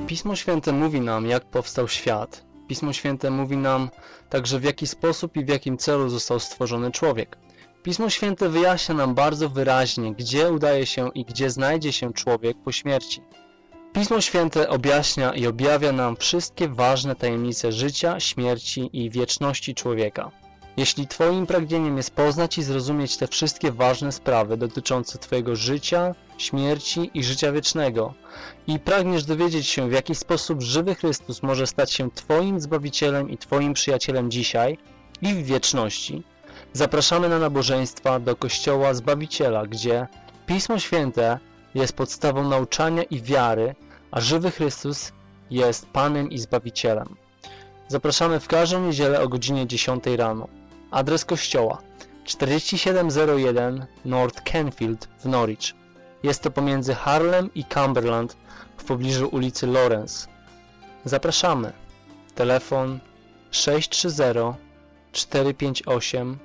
Pismo Święte mówi nam, jak powstał świat. Pismo Święte mówi nam także, w jaki sposób i w jakim celu został stworzony człowiek. Pismo Święte wyjaśnia nam bardzo wyraźnie, gdzie udaje się i gdzie znajdzie się człowiek po śmierci. Pismo Święte objaśnia i objawia nam wszystkie ważne tajemnice życia, śmierci i wieczności człowieka. Jeśli Twoim pragnieniem jest poznać i zrozumieć te wszystkie ważne sprawy dotyczące Twojego życia, śmierci i życia wiecznego i pragniesz dowiedzieć się, w jaki sposób żywy Chrystus może stać się Twoim Zbawicielem i Twoim przyjacielem dzisiaj i w wieczności, zapraszamy na nabożeństwa do Kościoła Zbawiciela, gdzie Pismo Święte jest podstawą nauczania i wiary, a żywy Chrystus jest Panem i Zbawicielem. Zapraszamy w każdą niedzielę o godzinie 10 rano. Adres kościoła 4701 North Canfield w Norwich. Jest to pomiędzy Harlem i Cumberland w pobliżu ulicy Lawrence. Zapraszamy. Telefon 630 458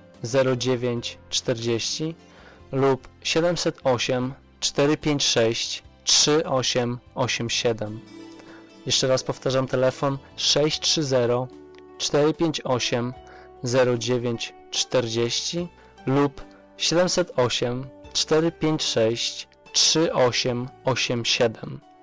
0940 lub 708 456 3887. Jeszcze raz powtarzam, telefon 630 458 0940 lub 708 456 3887.